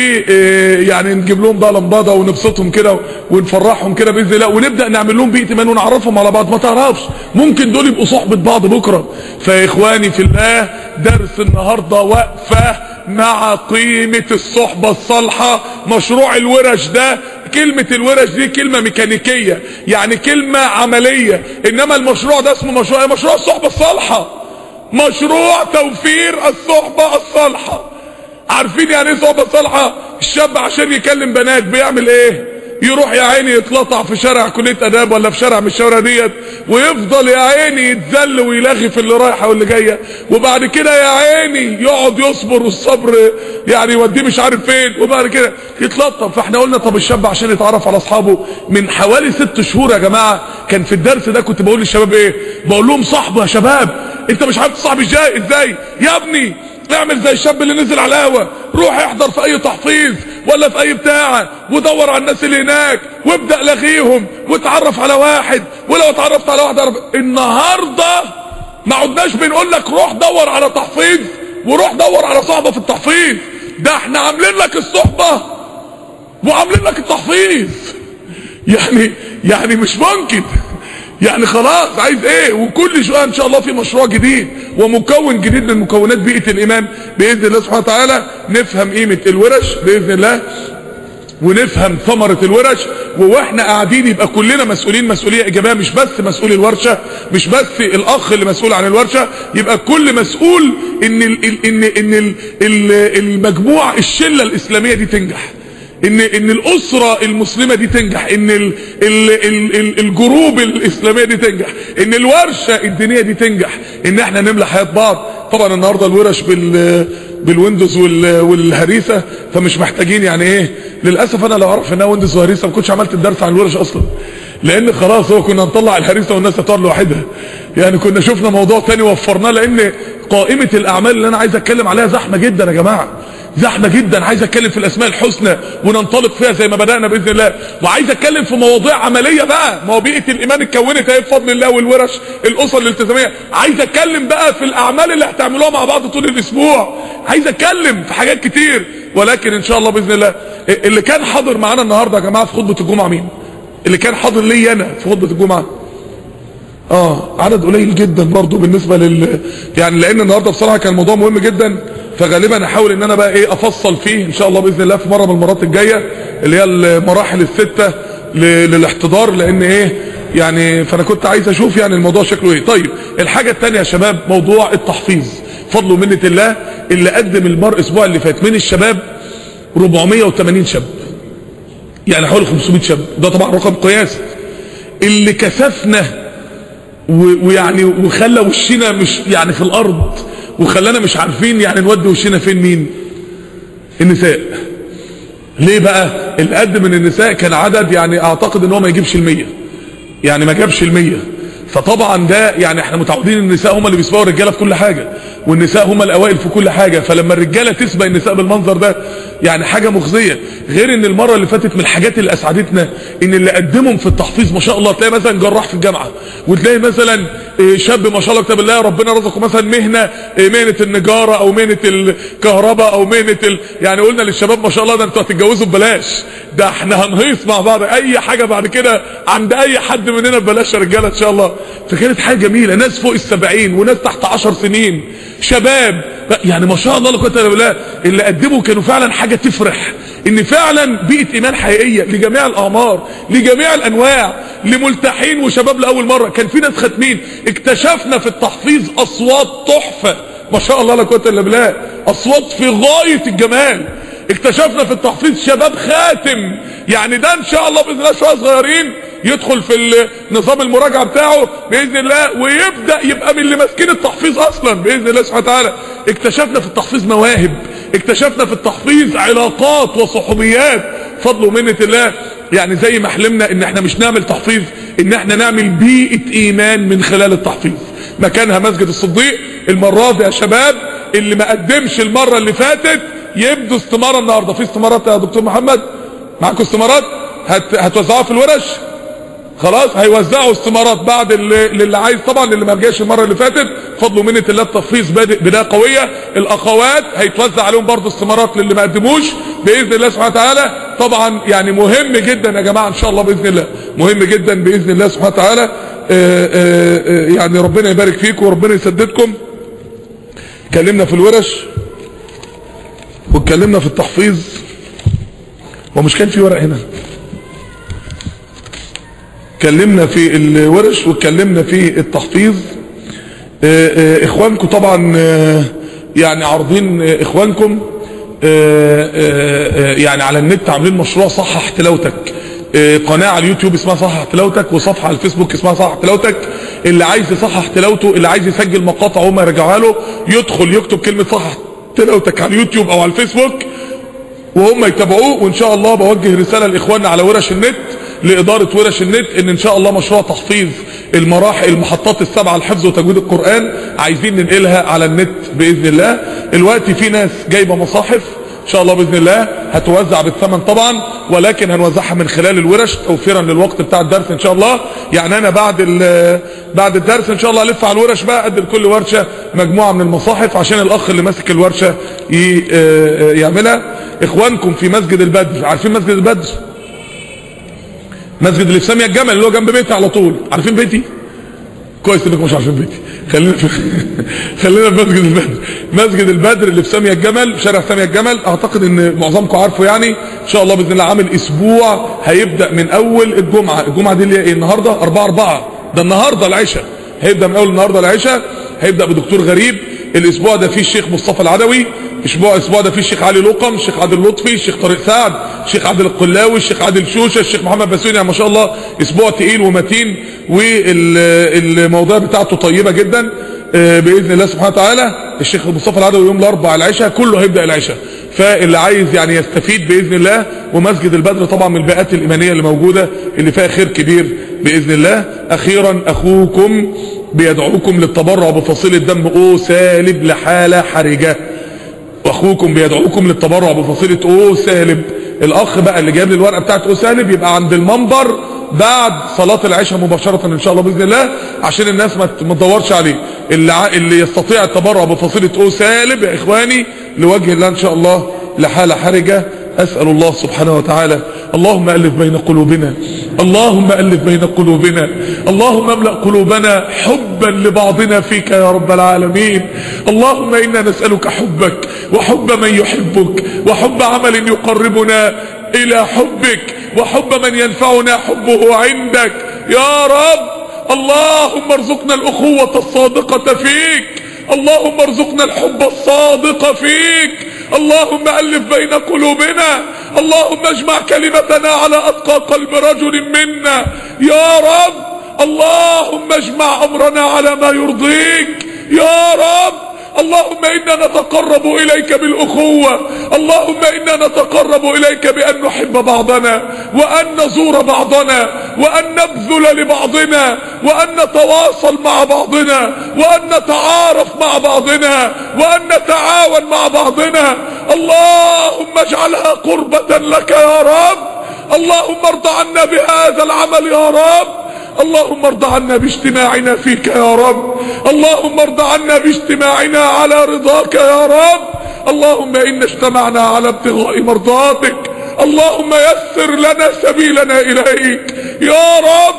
ويعني نجيب لهم بقى لمباده ونبسطهم كده ونفرحهم كده باذن الله، ونبدا نعمل لهم بيئه ايمان ونعرفهم على بعض. ما تعرفش ممكن دول يبقوا صحبه بعض بكره. فيا اخواني في الله، درس النهارده وقفه مع قيمه الصحبه الصالحه. مشروع الورش ده، كلمة الورش دي كلمة ميكانيكية، يعني كلمة عملية، انما المشروع ده اسمه مشروع مشروع الصحبة الصالحة، مشروع توفير الصحبة الصالحة. عارفين يعني ايه صحبة صالحة؟ الشاب عشان يكلم بنات بيعمل ايه؟ يروح يا عيني يتلطع في شارع كلية اداب ولا في شارع من الشوارع ديت، ويفضل يا عيني يتذل ويلغي في اللي رايحه واللي جايه، وبعد كده يا عيني يقعد يصبر، والصبر يعني يوديه مش عارف فين، وبعد كده يتلطف. فاحنا قلنا طب الشاب عشان يتعرف على اصحابه. من حوالي ست شهور يا جماعه كان في الدرس ده كنت بقول للشباب ايه؟ بقول لهم صاحبه يا شباب، انت مش عارف تصاحب ازاي؟ ازاي يا ابني؟ اعمل زي الشاب اللي نزل على القهوه، روح احضر في اي تحفيظ ولا في اي بتاعه، ودور على الناس اللي هناك وابدا لغيهم واتعرف على واحد، ولو اتعرفت على واحد عرف. النهارده ما عدناش بنقول لك روح دور على تحفيظ وروح دور على صحبه في التحفيظ، ده احنا عاملين لك الصحبه وعاملين لك التحفيظ. يعني يعني مش ممكن، يعني خلاص عايز ايه؟ وكل شويه ان شاء الله في مشروع جديد ومكون جديد من مكونات بيئه الايمان باذن الله سبحانه وتعالى. نفهم قيمه الورش باذن الله، ونفهم ثمره الورش، واحنا قاعدين يبقى كلنا مسؤولين مسؤوليه ايجابيه، مش بس مسؤول الورشه، مش بس الاخ اللي مسؤول عن الورشه، يبقى كل مسؤول ان ال ان ان ال المجموعه الشله الاسلاميه دي تنجح، ان ان الاسره المسلمه دي تنجح، ان ال ال ال ال الجروب الاسلاميه دي تنجح، ان الورشه الدينيه دي تنجح، ان احنا نملى حياه بعض. طبعا النهارده الورش بال بالويندوز والهريسه، فمش محتاجين يعني ايه. للاسف انا لو اعرف انها ويندوز وهريسه ما كنتش عملت الدرس عن الورش اصلا، لان خلاص هو كنا نطلع الهريسه والناس هتقعد لوحدها، يعني كنا شفنا موضوع تاني وفرناه، لان قائمه الاعمال اللي انا عايز اتكلم عليها زحمه جدا يا جماعه، زحمه جدا. عايز اتكلم في الاسماء الحسنى وننطلق فيها زي ما بدانا باذن الله، وعايز اتكلم في مواضيع عمليه بقى. ما هو بيئه الايمان اتكونت اهي بفضل الله، والورش الاسر الالتزاميه. عايز اتكلم بقى في الاعمال اللي هتعملوها مع بعض طول الاسبوع، عايز اتكلم في حاجات كتير. ولكن ان شاء الله باذن الله. اللي كان حاضر معانا النهارده يا جماعه في خطبه الجمعه مين؟ اللي كان حاضر لي انا في خطبه الجمعه اه عدد قليل جدا برضو بالنسبه لل يعني، لان النهارده بصراحه كان الموضوع مهم جدا، فغالبا احاول ان انا بقى ايه افصل فيه ان شاء الله باذن الله في مره من المرات الجايه اللي هي المراحل السته للاحتضار، لان ايه يعني فانا كنت عايز اشوف يعني الموضوع شكله ايه. طيب الحاجه الثانيه يا شباب موضوع التحفيظ، فضل ومنه الله اللي قدم المرء الاسبوع اللي فات من الشباب أربعمائة وثمانين شاب، يعني حوالي خمسمائة شاب، ده طبعا رقم قياسي. اللي كثفنا ويعني وخلى وشنا مش يعني في الارض، وخلانا مش عارفين يعني نودي وشنا فين، مين؟ النساء. ليه بقى؟ اللي قدم من النساء كان عدد يعني اعتقد ان هو ما يجيبش المية، يعني ما جابش المية. فطبعا ده يعني احنا متعودين النساء هم اللي بيسبقوا الرجاله في كل حاجه، والنساء هم الاوائل في كل حاجه، فلما الرجاله تسبق النساء بالمنظر ده يعني حاجه مخزيه. غير ان المره اللي فاتت من الحاجات اللي اسعدتنا ان اللي قدمهم في التحفيظ ما شاء الله، تلاقي مثلا جراح في الجامعه، وتلاقي مثلا شاب ما شاء الله كتاب الله ربنا رزقه مثلا مهنه مهنه النجاره او مهنه الكهرباء او مهنه ال... يعني قلنا للشباب ما شاء الله ده انتوا هتتجوزوا ببلاش، ده احنا هنهيص مع بعض، اي حاجه بعد كده عند اي حد مننا ببلاش يا رجاله ان شاء الله. فكانت حاجه جميله، ناس فوق السبعين وناس تحت عشر سنين، شباب يعني ما شاء الله لا قوه الا بالله. اللي قدموا كانوا فعلا حاجه تفرح، ان فعلا بيئه ايمان حقيقيه لجميع الاعمار لجميع الانواع، لملتحين وشباب لاول مره. كان في ناس ختمين، اكتشفنا في التحفيظ اصوات تحفه ما شاء الله لا قوه الا بالله، اصوات في غايه الجمال. اكتشفنا في التحفيظ شباب خاتم، يعني ده ان شاء الله باذن الله شويه صغيرين يدخل في نظام المراجعه بتاعه باذن الله، ويبدا يبقى من اللي ماسكين التحفيظ اصلا باذن الله سبحانه وتعالى. اكتشفنا في التحفيظ مواهب، اكتشفنا في التحفيظ علاقات وصحوبيات، فضل ومنه الله. يعني زي ما حلمنا ان احنا مش نعمل تحفيظ، ان احنا نعمل بيئه ايمان من خلال التحفيظ، مكانها مسجد الصديق. المره دي يا شباب اللي ما قدمش المره اللي فاتت يبدو استماره النهارده. في استمارات يا دكتور محمد؟ معاكم استمارات؟ هت... هتوزعوها في الورش؟ خلاص هيوزعوا استمارات بعد اللي, اللي عايز طبعا، اللي ما رجعش المره اللي فاتت فضل ومنه الله التحفيظ بادئ بدايه قويه. الاخوات هيتوزع عليهم برضه استمارات للي ما قدموش باذن الله سبحانه وتعالى. طبعا يعني مهم جدا يا جماعه ان شاء الله باذن الله، مهم جدا باذن الله سبحانه وتعالى. آآ آآ يعني ربنا يبارك فيكم وربنا يسددكم. اتكلمنا في الورش واتكلمنا في التحفيظ، ومش كان في ورق هنا. اتكلمنا في الورش واتكلمنا في التحفيظ. اه اه اخوانكم طبعا اه يعني عارضين اخوانكم يعني على النت عاملين مشروع صحح تلاوتك، قناة على اليوتيوب اسمها صحح تلاوتك، وصفحة على الفيسبوك اسمها صحح تلاوتك. اللي عايز يصحح تلاوته، اللي عايز يسجل مقاطع وهم يرجعوها له، يدخل يكتب كلمة صحح تلاوتك على اليوتيوب او على الفيسبوك وهم يتابعوه. وان شاء الله بوجه رسالة لاخواننا على ورش النت، لإدارة ورش النت، ان ان شاء الله مشروع تحفيظ المراحل المحطات السبعة الحفظ وتجويد القرآن عايزين ننقلها على النت بإذن الله. الوقت في ناس جايبة مصاحف ان شاء الله باذن الله هتوزع بالثمن طبعا، ولكن هنوزعها من خلال الورش توفيرا للوقت بتاع الدرس ان شاء الله. يعني انا بعد بعد الدرس ان شاء الله الف على الورش بقى، ادي لكل ورشه مجموعه من المصاحف عشان الاخ اللي ماسك الورشه يعملها. اخوانكم في مسجد البدر، عارفين مسجد البدر؟ مسجد اللي في سامية الجمل اللي هو جنب بيتي على طول. عارفين بيتي؟ كويس انكم مش عارفين بيتي. خلينا في خلينا في مسجد البدر. مسجد البدر اللي في سامية الجمل، في شارع سامية الجمل، اعتقد ان معظمكم عارفه. يعني ان شاء الله باذن الله عامل اسبوع هيبدا من اول الجمعه. الجمعه دي اللي هي ايه النهارده؟ أربعة أربعة، ده النهارده العشاء، هيبدا من اول النهارده العشاء، هيبدا بدكتور غريب. الاسبوع ده فيه الشيخ مصطفى العدوي، اسبوع الاسبوع ده فيه الشيخ علي لقم، الشيخ عادل لطفي، الشيخ طارق سعد، الشيخ عادل القلاوي، الشيخ عادل شوشه، الشيخ محمد بسيوني. يعني ما شاء الله اسبوع تقيل ومتين، والموضوع بتاعته طيبه جدا باذن الله سبحانه وتعالى. الشيخ مصطفى العدوي يوم الاربعاء العشاء، كله هيبدا العشاء. فاللي عايز يعني يستفيد باذن الله. ومسجد البدر طبعا من البيئات الايمانيه اللي موجوده اللي فيها خير كبير باذن الله. اخيرا اخوكم بيدعوكم للتبرع بفصيله دم او سالب لحاله حرجه، واخوكم بيدعوكم للتبرع بفصيله او سالب. الاخ بقى اللي جايب لي الورقه بتاعت او سالب يبقى عند المنبر بعد صلاه العشاء مباشره ان شاء الله باذن الله، عشان الناس ما تدورش عليه. اللي اللي يستطيع التبرع بفصيله او سالب يا اخواني لوجه الله ان شاء الله لحالة حرجة. أسأل الله سبحانه وتعالى اللهم ألف بين قلوبنا، اللهم ألف بين قلوبنا، اللهم املأ قلوبنا حبا لبعضنا فيك يا رب العالمين. اللهم إنا نسألك حبك وحب من يحبك وحب عمل يقربنا إلى حبك وحب من ينفعنا حبه عندك يا رب. اللهم ارزقنا الأخوة الصادقة فيك، اللهم ارزقنا الحب الصادق فيك، اللهم ألف بين قلوبنا، اللهم اجمع كلمتنا على أتقى قلب رجل منا يا رب. اللهم اجمع أمرنا على ما يرضيك يا رب. اللهم إنا نتقرب إليك بالأخوة، اللهم إنا نتقرب إليك بأن نحب بعضنا وأن نزور بعضنا وأن نبذل لبعضنا وأن نتواصل مع بعضنا وأن نتعارف مع بعضنا وأن نتعاون مع بعضنا. اللهم اجعلها قربة لك يا رب. اللهم ارض عنا بهذا العمل يا رب. اللهم ارض عنا باجتماعنا فيك يا رب. اللهم ارض عنا باجتماعنا على رضاك يا رب. اللهم إنا اجتمعنا على ابتغاء مرضاتك، اللهم يسر لنا سبيلنا إليك يا رب.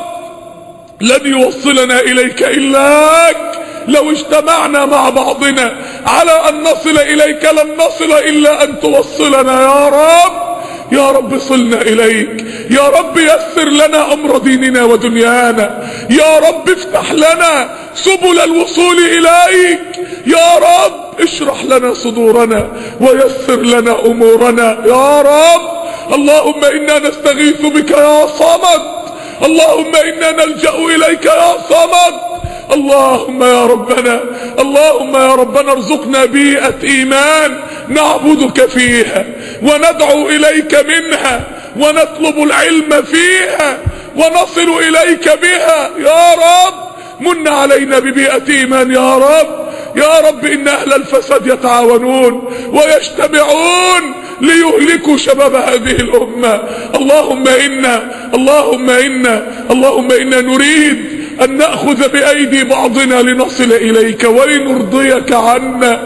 لن يوصلنا إليك إلاك. لو اجتمعنا مع بعضنا على أن نصل إليك لن نصل إلا أن توصلنا يا رب. يا رب صلنا إليك يا رب. يسر لنا أمر ديننا ودنيانا يا رب. افتح لنا سبل الوصول إليك يا رب. اشرح لنا صدورنا ويسر لنا أمورنا يا رب. اللهم إنا نستغيث بك يا صمد، اللهم إنا نلجأ إليك يا صمد. اللهم يا ربنا، اللهم يا ربنا ارزقنا بيئة إيمان نعبدك فيها وندعو إليك منها ونطلب العلم فيها ونصل إليك بها يا رب. من علينا ببيئة إيمان يا رب. يا رب إن أهل الفساد يتعاونون ويجتمعون ليهلكوا شباب هذه الأمة. اللهم إنا اللهم إنا اللهم إنا نريد أن نأخذ بأيدي بعضنا لنصل إليك ولنرضيك عنا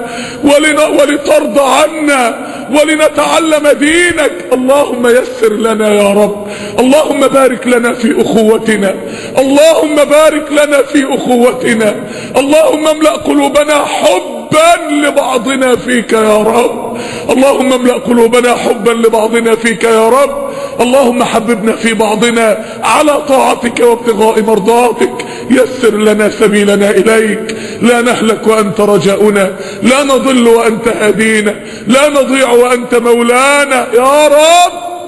ولترضى عنا ولنتعلم دينك. اللهم يسر لنا يا رب. اللهم بارك لنا في أخوتنا، اللهم بارك لنا في أخوتنا. اللهم املأ قلوبنا حبا لبعضنا فيك يا رب. اللهم املأ قلوبنا حبا لبعضنا فيك يا رب. اللهم حببنا في بعضنا على طاعتك وابتغاء مرضاتك. يسر لنا سبيلنا إليك. لا نهلك وأنت رجاؤنا، لا نضل وأنت هدينا، لا نضيع وأنت مولانا يا رب.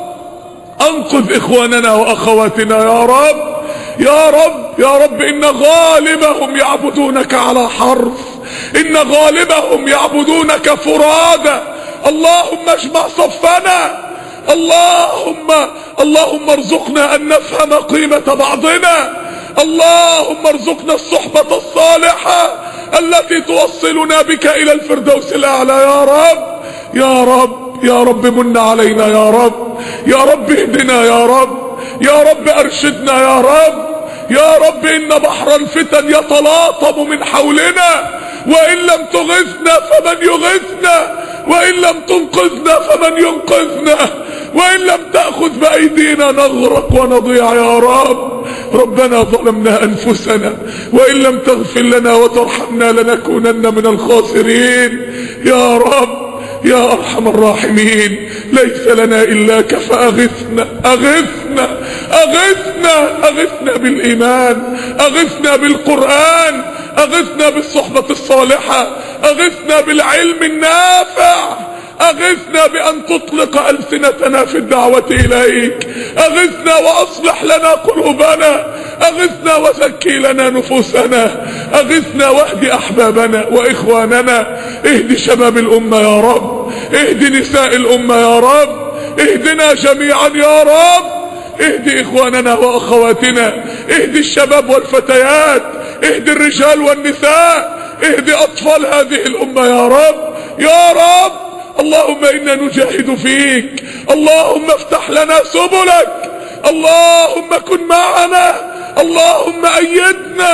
أنقذ إخواننا وأخواتنا يا رب. يا رب يا رب إن غالبهم يعبدونك على حرف، إن غالبهم يعبدونك فرادى. اللهم اجمع صفنا. اللهم اللهم ارزقنا أن نفهم قيمة بعضنا. اللهم ارزقنا الصحبة الصالحة التي توصلنا بك إلى الفردوس الأعلى يا رب. يا رب يا رب من علينا يا رب. يا رب اهدنا يا رب. يا رب ارشدنا يا رب. يا رب إن بحر الفتن يتلاطم من حولنا، وإن لم تغثنا فمن يغثنا، وإن لم تنقذنا فمن ينقذنا، وإن لم تأخذ بأيدينا نغرق ونضيع يا رب. ربنا ظلمنا أنفسنا وإن لم تغفر لنا وترحمنا لنكونن من الخاسرين يا رب. يا أرحم الراحمين ليس لنا إلاك فأغثنا أغثنا أغثنا أغثنا بالإيمان، أغثنا بالقرآن، أغثنا بالصحبة الصالحة، أغثنا بالعلم النافع، أغثنا بأن تطلق ألسنتنا في الدعوة إليك، أغثنا وأصلح لنا قلوبنا، أغثنا وزكي لنا نفوسنا، أغثنا واهد أحبابنا وإخواننا، اهد شباب الأمة يا رب، اهد نساء الأمة يا رب، اهدنا جميعا يا رب، اهد إخواننا وأخواتنا، اهد الشباب والفتيات، اهد الرجال والنساء، اهد أطفال هذه الأمة يا رب يا رب. اللهم إنا نجاهد فيك، اللهم افتح لنا سبلك، اللهم كن معنا، اللهم أيدنا،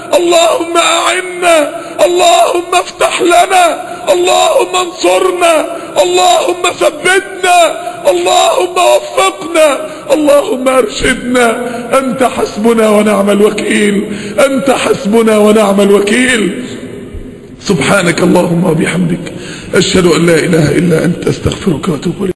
اللهم اعنا، اللهم افتح لنا، اللهم انصرنا، اللهم ثبتنا، اللهم وفقنا، اللهم ارشدنا. انت حسبنا ونعم الوكيل، انت حسبنا ونعم الوكيل. سبحانك اللهم وبحمدك، اشهد ان لا اله الا انت، استغفرك واتوب اليك.